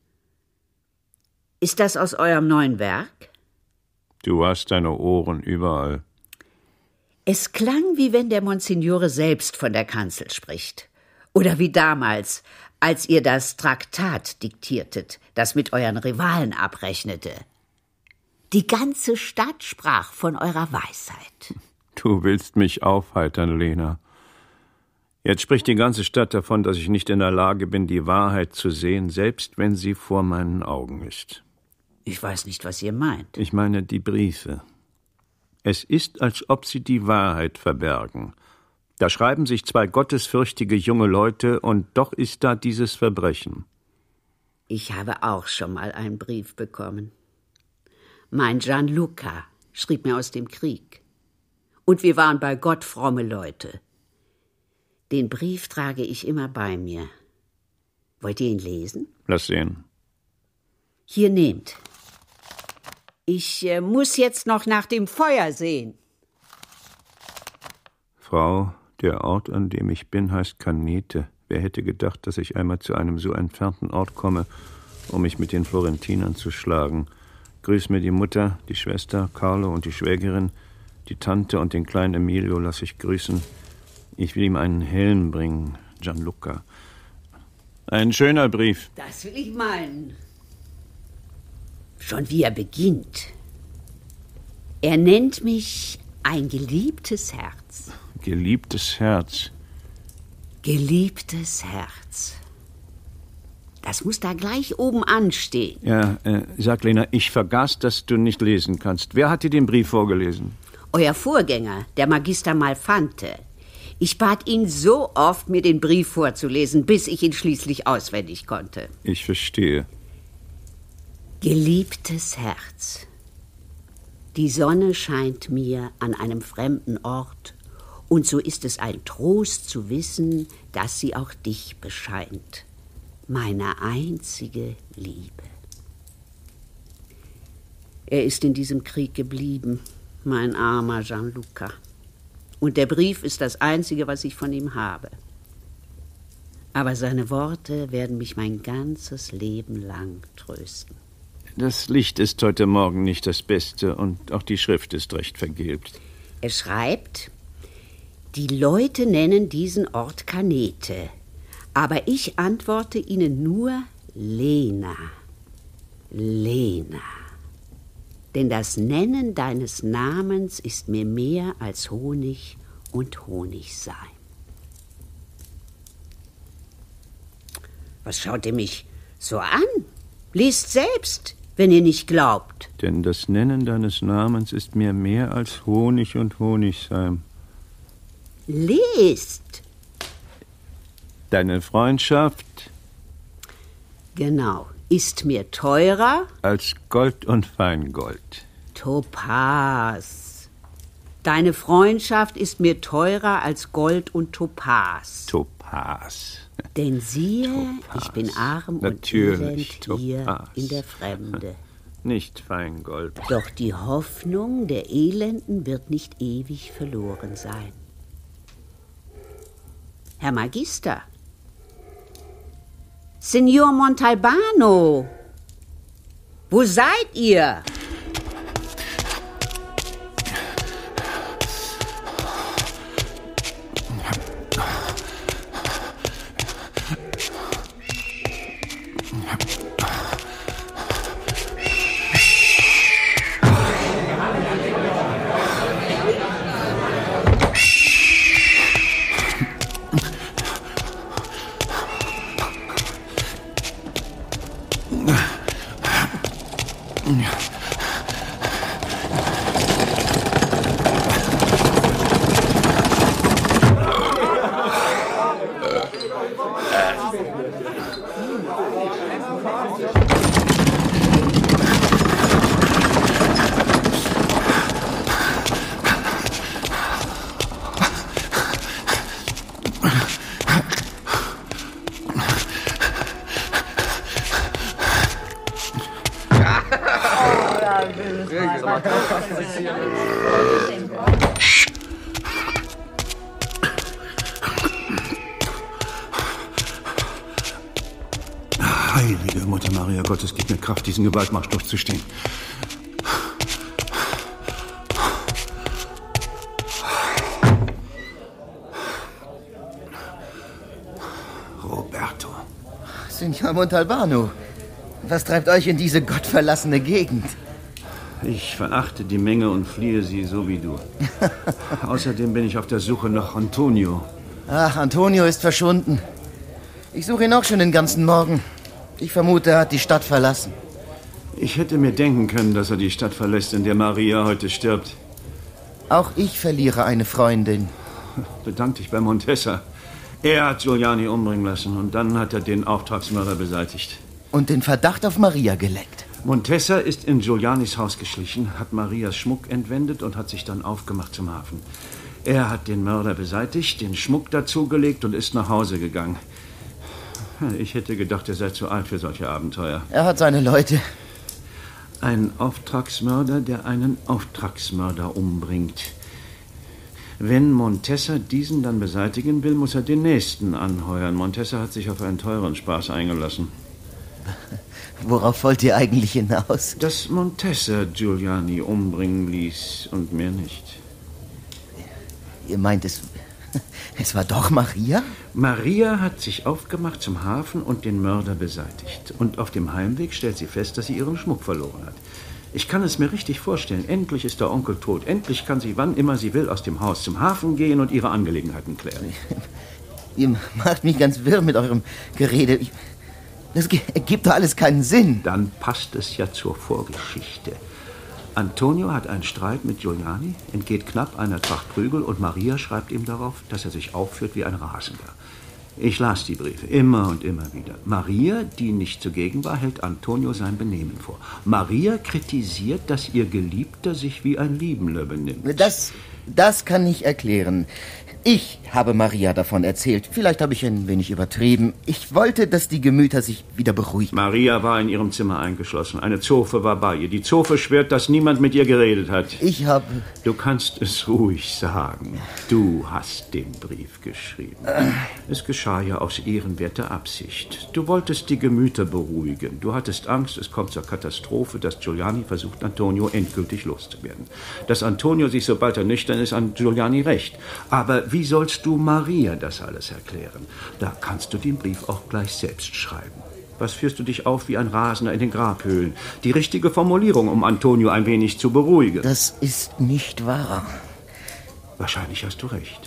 Speaker 2: Ist das aus eurem neuen Werk?
Speaker 3: Du hast deine Ohren überall.
Speaker 2: Es klang, wie wenn der Monsignore selbst von der Kanzel spricht. Oder wie damals, als ihr das Traktat diktiertet, das mit euren Rivalen abrechnete. Die ganze Stadt sprach von eurer Weisheit.
Speaker 3: Du willst mich aufheitern, Lena. Jetzt spricht die ganze Stadt davon, dass ich nicht in der Lage bin, die Wahrheit zu sehen, selbst wenn sie vor meinen Augen ist.
Speaker 2: Ich weiß nicht, was ihr meint.
Speaker 3: Ich meine die Briefe. Es ist, als ob sie die Wahrheit verbergen. Da schreiben sich zwei gottesfürchtige junge Leute, und doch ist da dieses Verbrechen.
Speaker 2: Ich habe auch schon mal einen Brief bekommen. Mein Gianluca schrieb mir aus dem Krieg. Und wir waren bei Gott fromme Leute. Den Brief trage ich immer bei mir. Wollt ihr ihn lesen?
Speaker 3: Lass sehen.
Speaker 2: Hier nehmt. Ich äh, muss jetzt noch nach dem Feuer sehen.
Speaker 3: Frau, der Ort, an dem ich bin, heißt Canete. Wer hätte gedacht, dass ich einmal zu einem so entfernten Ort komme, um mich mit den Florentinern zu schlagen. Grüß mir die Mutter, die Schwester, Carlo und die Schwägerin, die Tante und den kleinen Emilio lasse ich grüßen. Ich will ihm einen Helm bringen, Gianluca. Ein schöner Brief.
Speaker 2: Das will ich meinen. Schon wie er beginnt. Er nennt mich ein geliebtes Herz.
Speaker 3: Geliebtes Herz.
Speaker 2: Geliebtes Herz. Das muss da gleich oben anstehen.
Speaker 3: Ja, äh, sag, Lena, ich vergaß, dass du nicht lesen kannst. Wer hat dir den Brief vorgelesen?
Speaker 2: Euer Vorgänger, der Magister Malfante. Ich bat ihn so oft, mir den Brief vorzulesen, bis ich ihn schließlich auswendig konnte.
Speaker 3: Ich verstehe.
Speaker 2: Geliebtes Herz. Die Sonne scheint mir an einem fremden Ort, und so ist es ein Trost zu wissen, dass sie auch dich bescheint. Meine einzige Liebe. Er ist in diesem Krieg geblieben, mein armer Gianluca. Und der Brief ist das Einzige, was ich von ihm habe. Aber seine Worte werden mich mein ganzes Leben lang trösten.
Speaker 3: Das Licht ist heute Morgen nicht das Beste und auch die Schrift ist recht vergilbt.
Speaker 2: Er schreibt, die Leute nennen diesen Ort Canete, aber ich antworte ihnen nur Lena. Lena. Denn das Nennen deines Namens ist mir mehr als Honig und Honigseim. Was schaut ihr mich so an? Lest selbst, wenn ihr nicht glaubt.
Speaker 3: Denn das Nennen deines Namens ist mir mehr als Honig und Honigseim.
Speaker 2: Lest.
Speaker 3: Deine Freundschaft?
Speaker 2: Genau. Ist mir teurer?
Speaker 3: Als Gold und Feingold.
Speaker 2: Topaz. Deine Freundschaft ist mir teurer als Gold und Topaz.
Speaker 3: Topaz.
Speaker 2: Denn siehe,
Speaker 3: Topaz.
Speaker 2: Ich bin arm
Speaker 3: Natürlich,
Speaker 2: und elend hier
Speaker 3: Topaz.
Speaker 2: in der Fremde.
Speaker 3: Nicht Feingold.
Speaker 2: Doch die Hoffnung der Elenden wird nicht ewig verloren sein. Herr Magister, Signor Montalbano, wo seid ihr?
Speaker 3: Heilige Mutter Maria Gottes, gib mir Kraft, diesen Gewaltmarsch durchzustehen. Roberto.
Speaker 9: Signor Montalbano, was treibt euch in diese gottverlassene Gegend?
Speaker 3: Ich verachte die Menge und fliehe sie so wie du. Außerdem bin ich auf der Suche nach Antonio.
Speaker 9: Ach, Antonio ist verschwunden. Ich suche ihn auch schon den ganzen Morgen. Ich vermute, er hat die Stadt verlassen.
Speaker 3: Ich hätte mir denken können, dass er die Stadt verlässt, in der Maria heute stirbt.
Speaker 9: Auch ich verliere eine Freundin.
Speaker 3: Bedank dich bei Montessa. Er hat Giuliani umbringen lassen und dann hat er den Auftragsmörder beseitigt.
Speaker 9: Und den Verdacht auf Maria gelenkt.
Speaker 3: Montessa ist in Giulianis Haus geschlichen, hat Marias Schmuck entwendet und hat sich dann aufgemacht zum Hafen. Er hat den Mörder beseitigt, den Schmuck dazugelegt und ist nach Hause gegangen. Ich hätte gedacht, er sei zu alt für solche Abenteuer.
Speaker 9: Er hat seine Leute.
Speaker 3: Ein Auftragsmörder, der einen Auftragsmörder umbringt. Wenn Montessa diesen dann beseitigen will, muss er den nächsten anheuern. Montessa hat sich auf einen teuren Spaß eingelassen.
Speaker 9: Worauf wollt ihr eigentlich hinaus?
Speaker 3: Dass Montessa Giuliani umbringen ließ und mehr nicht.
Speaker 9: Ihr meint, es, es war doch Maria?
Speaker 3: Maria hat sich aufgemacht zum Hafen und den Mörder beseitigt. Und auf dem Heimweg stellt sie fest, dass sie ihren Schmuck verloren hat. Ich kann es mir richtig vorstellen. Endlich ist der Onkel tot. Endlich kann sie, wann immer sie will, aus dem Haus zum Hafen gehen und ihre Angelegenheiten klären.
Speaker 9: Ihr macht mich ganz wirr mit eurem Gerede. Ich, das ergibt doch alles keinen Sinn.
Speaker 3: Dann passt es ja zur Vorgeschichte. Antonio hat einen Streit mit Giuliani, entgeht knapp einer Tracht Prügel und Maria schreibt ihm darauf, dass er sich aufführt wie ein Rasender. Ich las die Briefe immer und immer wieder. Maria, die nicht zugegen war, hält Antonio sein Benehmen vor. Maria kritisiert, dass ihr Geliebter sich wie ein Liebender benimmt.
Speaker 9: Das, das kann ich erklären. Ich habe Maria davon erzählt. Vielleicht habe ich ein wenig übertrieben. Ich wollte, dass die Gemüter sich wieder beruhigen.
Speaker 3: Maria war in ihrem Zimmer eingeschlossen. Eine Zofe war bei ihr. Die Zofe schwört, dass niemand mit ihr geredet hat.
Speaker 9: Ich habe...
Speaker 3: Du kannst es ruhig sagen. Du hast den Brief geschrieben. Es geschah ja aus ehrenwerter Absicht. Du wolltest die Gemüter beruhigen. Du hattest Angst, es kommt zur Katastrophe, dass Giuliani versucht, Antonio endgültig loszuwerden. Dass Antonio sich, sobald er nüchtern ist, an Giuliani rächt. Aber wie sollst du Maria das alles erklären? Da kannst du den Brief auch gleich selbst schreiben. Was führst du dich auf wie ein Rasender in den Grabhöhlen? Die richtige Formulierung, um Antonio ein wenig zu beruhigen.
Speaker 9: Das ist nicht wahr.
Speaker 3: Wahrscheinlich hast du recht.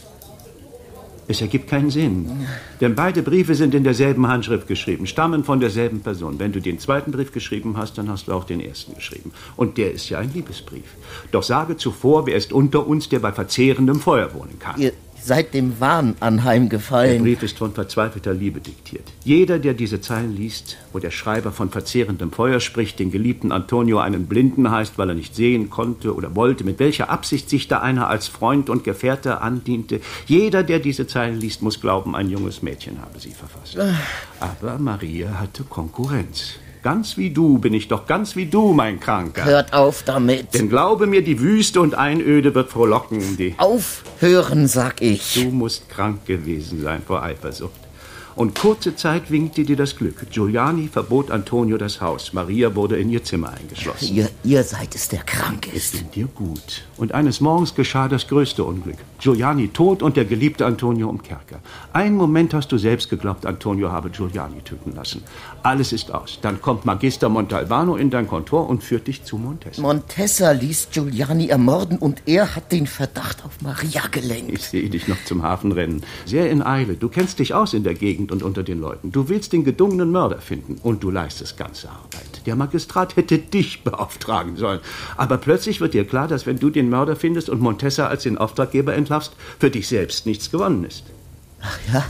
Speaker 3: Es ergibt keinen Sinn. Denn beide Briefe sind in derselben Handschrift geschrieben, stammen von derselben Person. Wenn du den zweiten Brief geschrieben hast, dann hast du auch den ersten geschrieben. Und der ist ja ein Liebesbrief. Doch sage zuvor, wer ist unter uns, der bei verzehrendem Feuer wohnen kann?
Speaker 9: Ihr seid dem Wahn anheimgefallen.
Speaker 3: Der Brief ist von verzweifelter Liebe diktiert. Jeder, der diese Zeilen liest, wo der Schreiber von verzehrendem Feuer spricht, den geliebten Antonio einen Blinden heißt, weil er nicht sehen konnte oder wollte, mit welcher Absicht sich da einer als Freund und Gefährte andiente. Jeder, der diese Zeilen liest, muss glauben, ein junges Mädchen habe sie verfasst. Aber Maria hatte Konkurrenz. Ganz wie du bin ich doch, ganz wie du, mein Kranker.
Speaker 9: Hört auf damit.
Speaker 3: Denn glaube mir, die Wüste und Einöde wird frohlocken. Die
Speaker 9: Aufhören, sag ich.
Speaker 3: Du musst krank gewesen sein vor Eifersucht. Und kurze Zeit winkte dir das Glück. Giuliani verbot Antonio das Haus. Maria wurde in ihr Zimmer eingeschlossen.
Speaker 9: Ihr, ihr seid es, der krank ist.
Speaker 3: Es ging dir gut. Und eines Morgens geschah das größte Unglück. Giuliani tot und der geliebte Antonio im Kerker. Einen Moment hast du selbst geglaubt, Antonio habe Giuliani töten lassen. Alles ist aus. Dann kommt Magister Montalbano in dein Kontor und führt dich zu Montessa.
Speaker 9: Montessa ließ Giuliani ermorden und er hat den Verdacht auf Maria gelenkt.
Speaker 3: Ich sehe dich noch zum Hafen rennen. Sehr in Eile. Du kennst dich aus in der Gegend und unter den Leuten. Du willst den gedungenen Mörder finden und du leistest ganze Arbeit. Der Magistrat hätte dich beauftragen sollen. Aber plötzlich wird dir klar, dass wenn du den Mörder findest und Montessa als den Auftraggeber entlarvst, für dich selbst nichts gewonnen ist.
Speaker 9: Ach ja?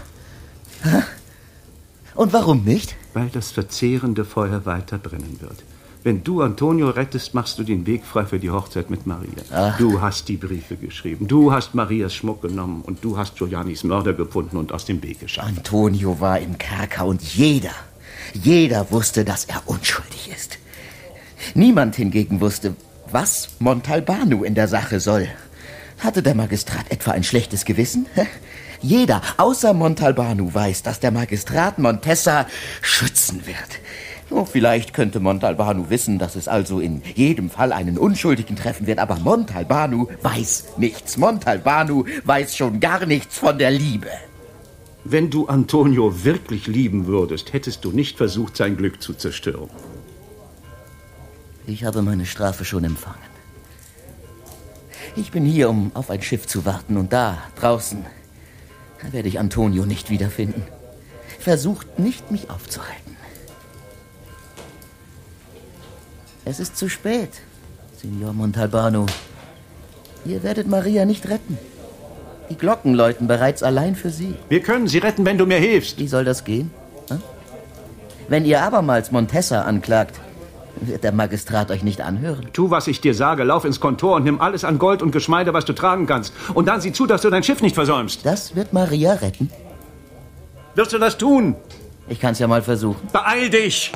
Speaker 9: Und warum nicht?
Speaker 3: Weil das verzehrende Feuer weiter brennen wird. Wenn du Antonio rettest, machst du den Weg frei für die Hochzeit mit Maria. Ach. Du hast die Briefe geschrieben, du hast Marias Schmuck genommen und du hast Giulianis Mörder gefunden und aus dem Weg geschafft.
Speaker 9: Antonio war im Kerker und jeder, jeder wusste, dass er unschuldig ist. Niemand hingegen wusste, was Montalbano in der Sache soll. Hatte der Magistrat etwa ein schlechtes Gewissen? Jeder, außer Montalbano, weiß, dass der Magistrat Montessa schützen wird. Oh, vielleicht könnte Montalbano wissen, dass es also in jedem Fall einen Unschuldigen treffen wird, aber Montalbano weiß nichts. Montalbano weiß schon gar nichts von der Liebe.
Speaker 3: Wenn du Antonio wirklich lieben würdest, hättest du nicht versucht, sein Glück zu zerstören.
Speaker 9: Ich habe meine Strafe schon empfangen. Ich bin hier, um auf ein Schiff zu warten, und da, draußen, werde ich Antonio nicht wiederfinden. Versucht nicht, mich aufzuhalten. Es ist zu spät, Signor Montalbano. Ihr werdet Maria nicht retten. Die Glocken läuten bereits allein für sie.
Speaker 3: Wir können sie retten, wenn du mir hilfst.
Speaker 9: Wie soll das gehen? Hm? Wenn ihr abermals Montessa anklagt, wird der Magistrat euch nicht anhören.
Speaker 3: Tu, was ich dir sage. Lauf ins Kontor und nimm alles an Gold und Geschmeide, was du tragen kannst. Und dann sieh zu, dass du dein Schiff nicht versäumst.
Speaker 9: Das wird Maria retten.
Speaker 3: Wirst du das tun?
Speaker 9: Ich kann's ja mal versuchen.
Speaker 3: Beeil dich!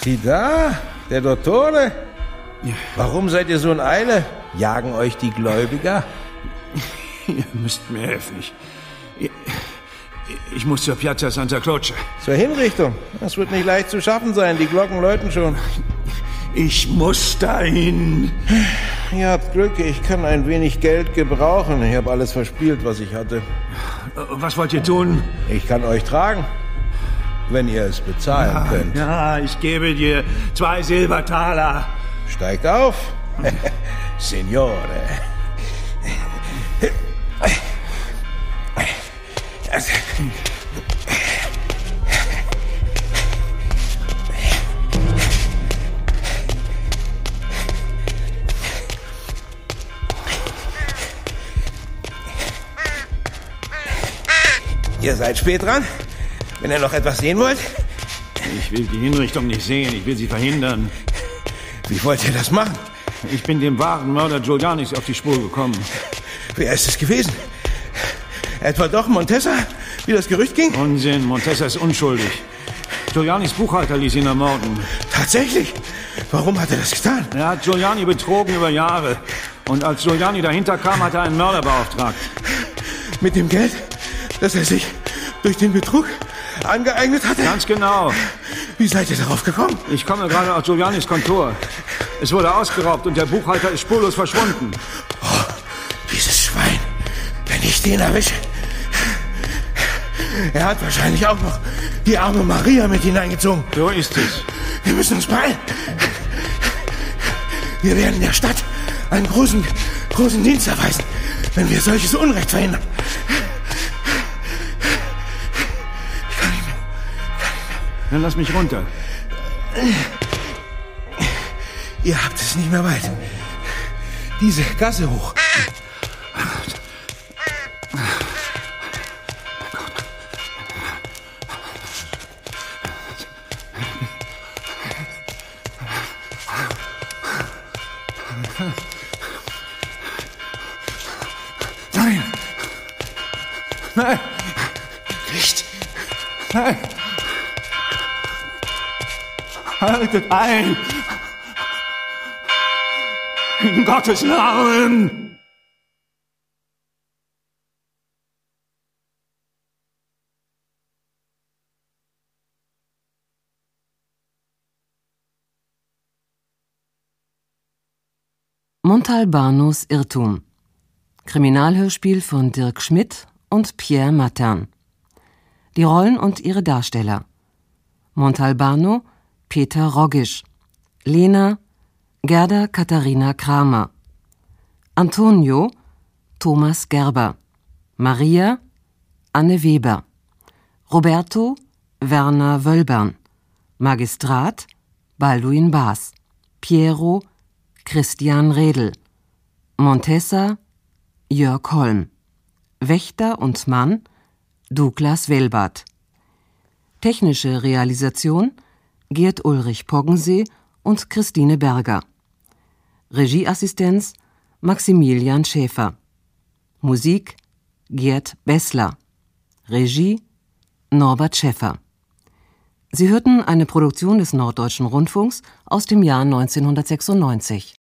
Speaker 7: Sie da? Der Dottore? Ja. Warum seid ihr so in Eile? Jagen euch die Gläubiger?
Speaker 3: Ihr müsst mir helfen. Ich, ich, ich muss zur Piazza Santa Croce.
Speaker 7: Zur Hinrichtung? Das wird nicht leicht zu schaffen sein. Die Glocken läuten schon.
Speaker 3: Ich muss dahin.
Speaker 7: Ihr habt Glück. Ich kann ein wenig Geld gebrauchen. Ich habe alles verspielt, was ich hatte.
Speaker 3: Was wollt ihr tun?
Speaker 7: Ich kann euch tragen, wenn ihr es bezahlen
Speaker 3: ja,
Speaker 7: könnt.
Speaker 3: Ja, ich gebe dir zwei Silbertaler.
Speaker 7: Steigt auf, Signore. Ihr seid spät dran. Wenn ihr noch etwas sehen wollt.
Speaker 3: Ich will die Hinrichtung nicht sehen. Ich will sie verhindern.
Speaker 7: Wie wollt ihr das machen?
Speaker 3: Ich bin dem wahren Mörder Giulianis auf die Spur gekommen.
Speaker 7: Wer ist es gewesen? Etwa doch Montesa, wie das Gerücht ging?
Speaker 3: Unsinn, Montesa ist unschuldig. Giulianis Buchhalter ließ ihn ermorden.
Speaker 7: Tatsächlich? Warum hat er das getan?
Speaker 3: Er hat Giuliani betrogen über Jahre. Und als Giuliani dahinter kam, hat er einen Mörder beauftragt.
Speaker 7: Mit dem Geld, das er sich durch den Betrug angeeignet hatte?
Speaker 3: Ganz genau.
Speaker 7: Wie seid ihr darauf gekommen?
Speaker 3: Ich komme gerade aus Giulianis Kontor. Es wurde ausgeraubt und der Buchhalter ist spurlos verschwunden.
Speaker 7: Oh, dieses Schwein. Wenn ich den erwische. Er hat wahrscheinlich auch noch die arme Maria mit hineingezogen.
Speaker 3: So ist es.
Speaker 7: Wir müssen uns beeilen. Wir werden der Stadt einen großen, großen Dienst erweisen, wenn wir solches Unrecht verhindern. Ich kann nicht mehr. Ich kann nicht mehr.
Speaker 3: Dann lass mich runter.
Speaker 7: Ihr habt es nicht mehr weit. Diese Gasse hoch.
Speaker 3: Nein! Nein!
Speaker 7: Nicht!
Speaker 3: Nein! Haltet ein! In Gottes Namen!
Speaker 1: Montalbanos Irrtum. Kriminalhörspiel von Dirk Schmidt und Pierre Mattern. Die Rollen und ihre Darsteller: Montalbano Peter Roggisch, Lena Gerda Katharina Kramer, Antonio Thomas Gerber, Maria Anne Weber, Roberto Werner Wölbern, Magistrat Balduin Baas, Piero Christian Redl, Montesa Jörg Holm, Wächter und Mann Douglas Welbert. Technische Realisation Gerd Ulrich Poggensee und Christine Berger. Regieassistenz Maximilian Schäfer. Musik Gerd Bessler. Regie Norbert Schäffer. Sie hörten eine Produktion des Norddeutschen Rundfunks aus dem Jahr neunzehnhundertsechsundneunzig.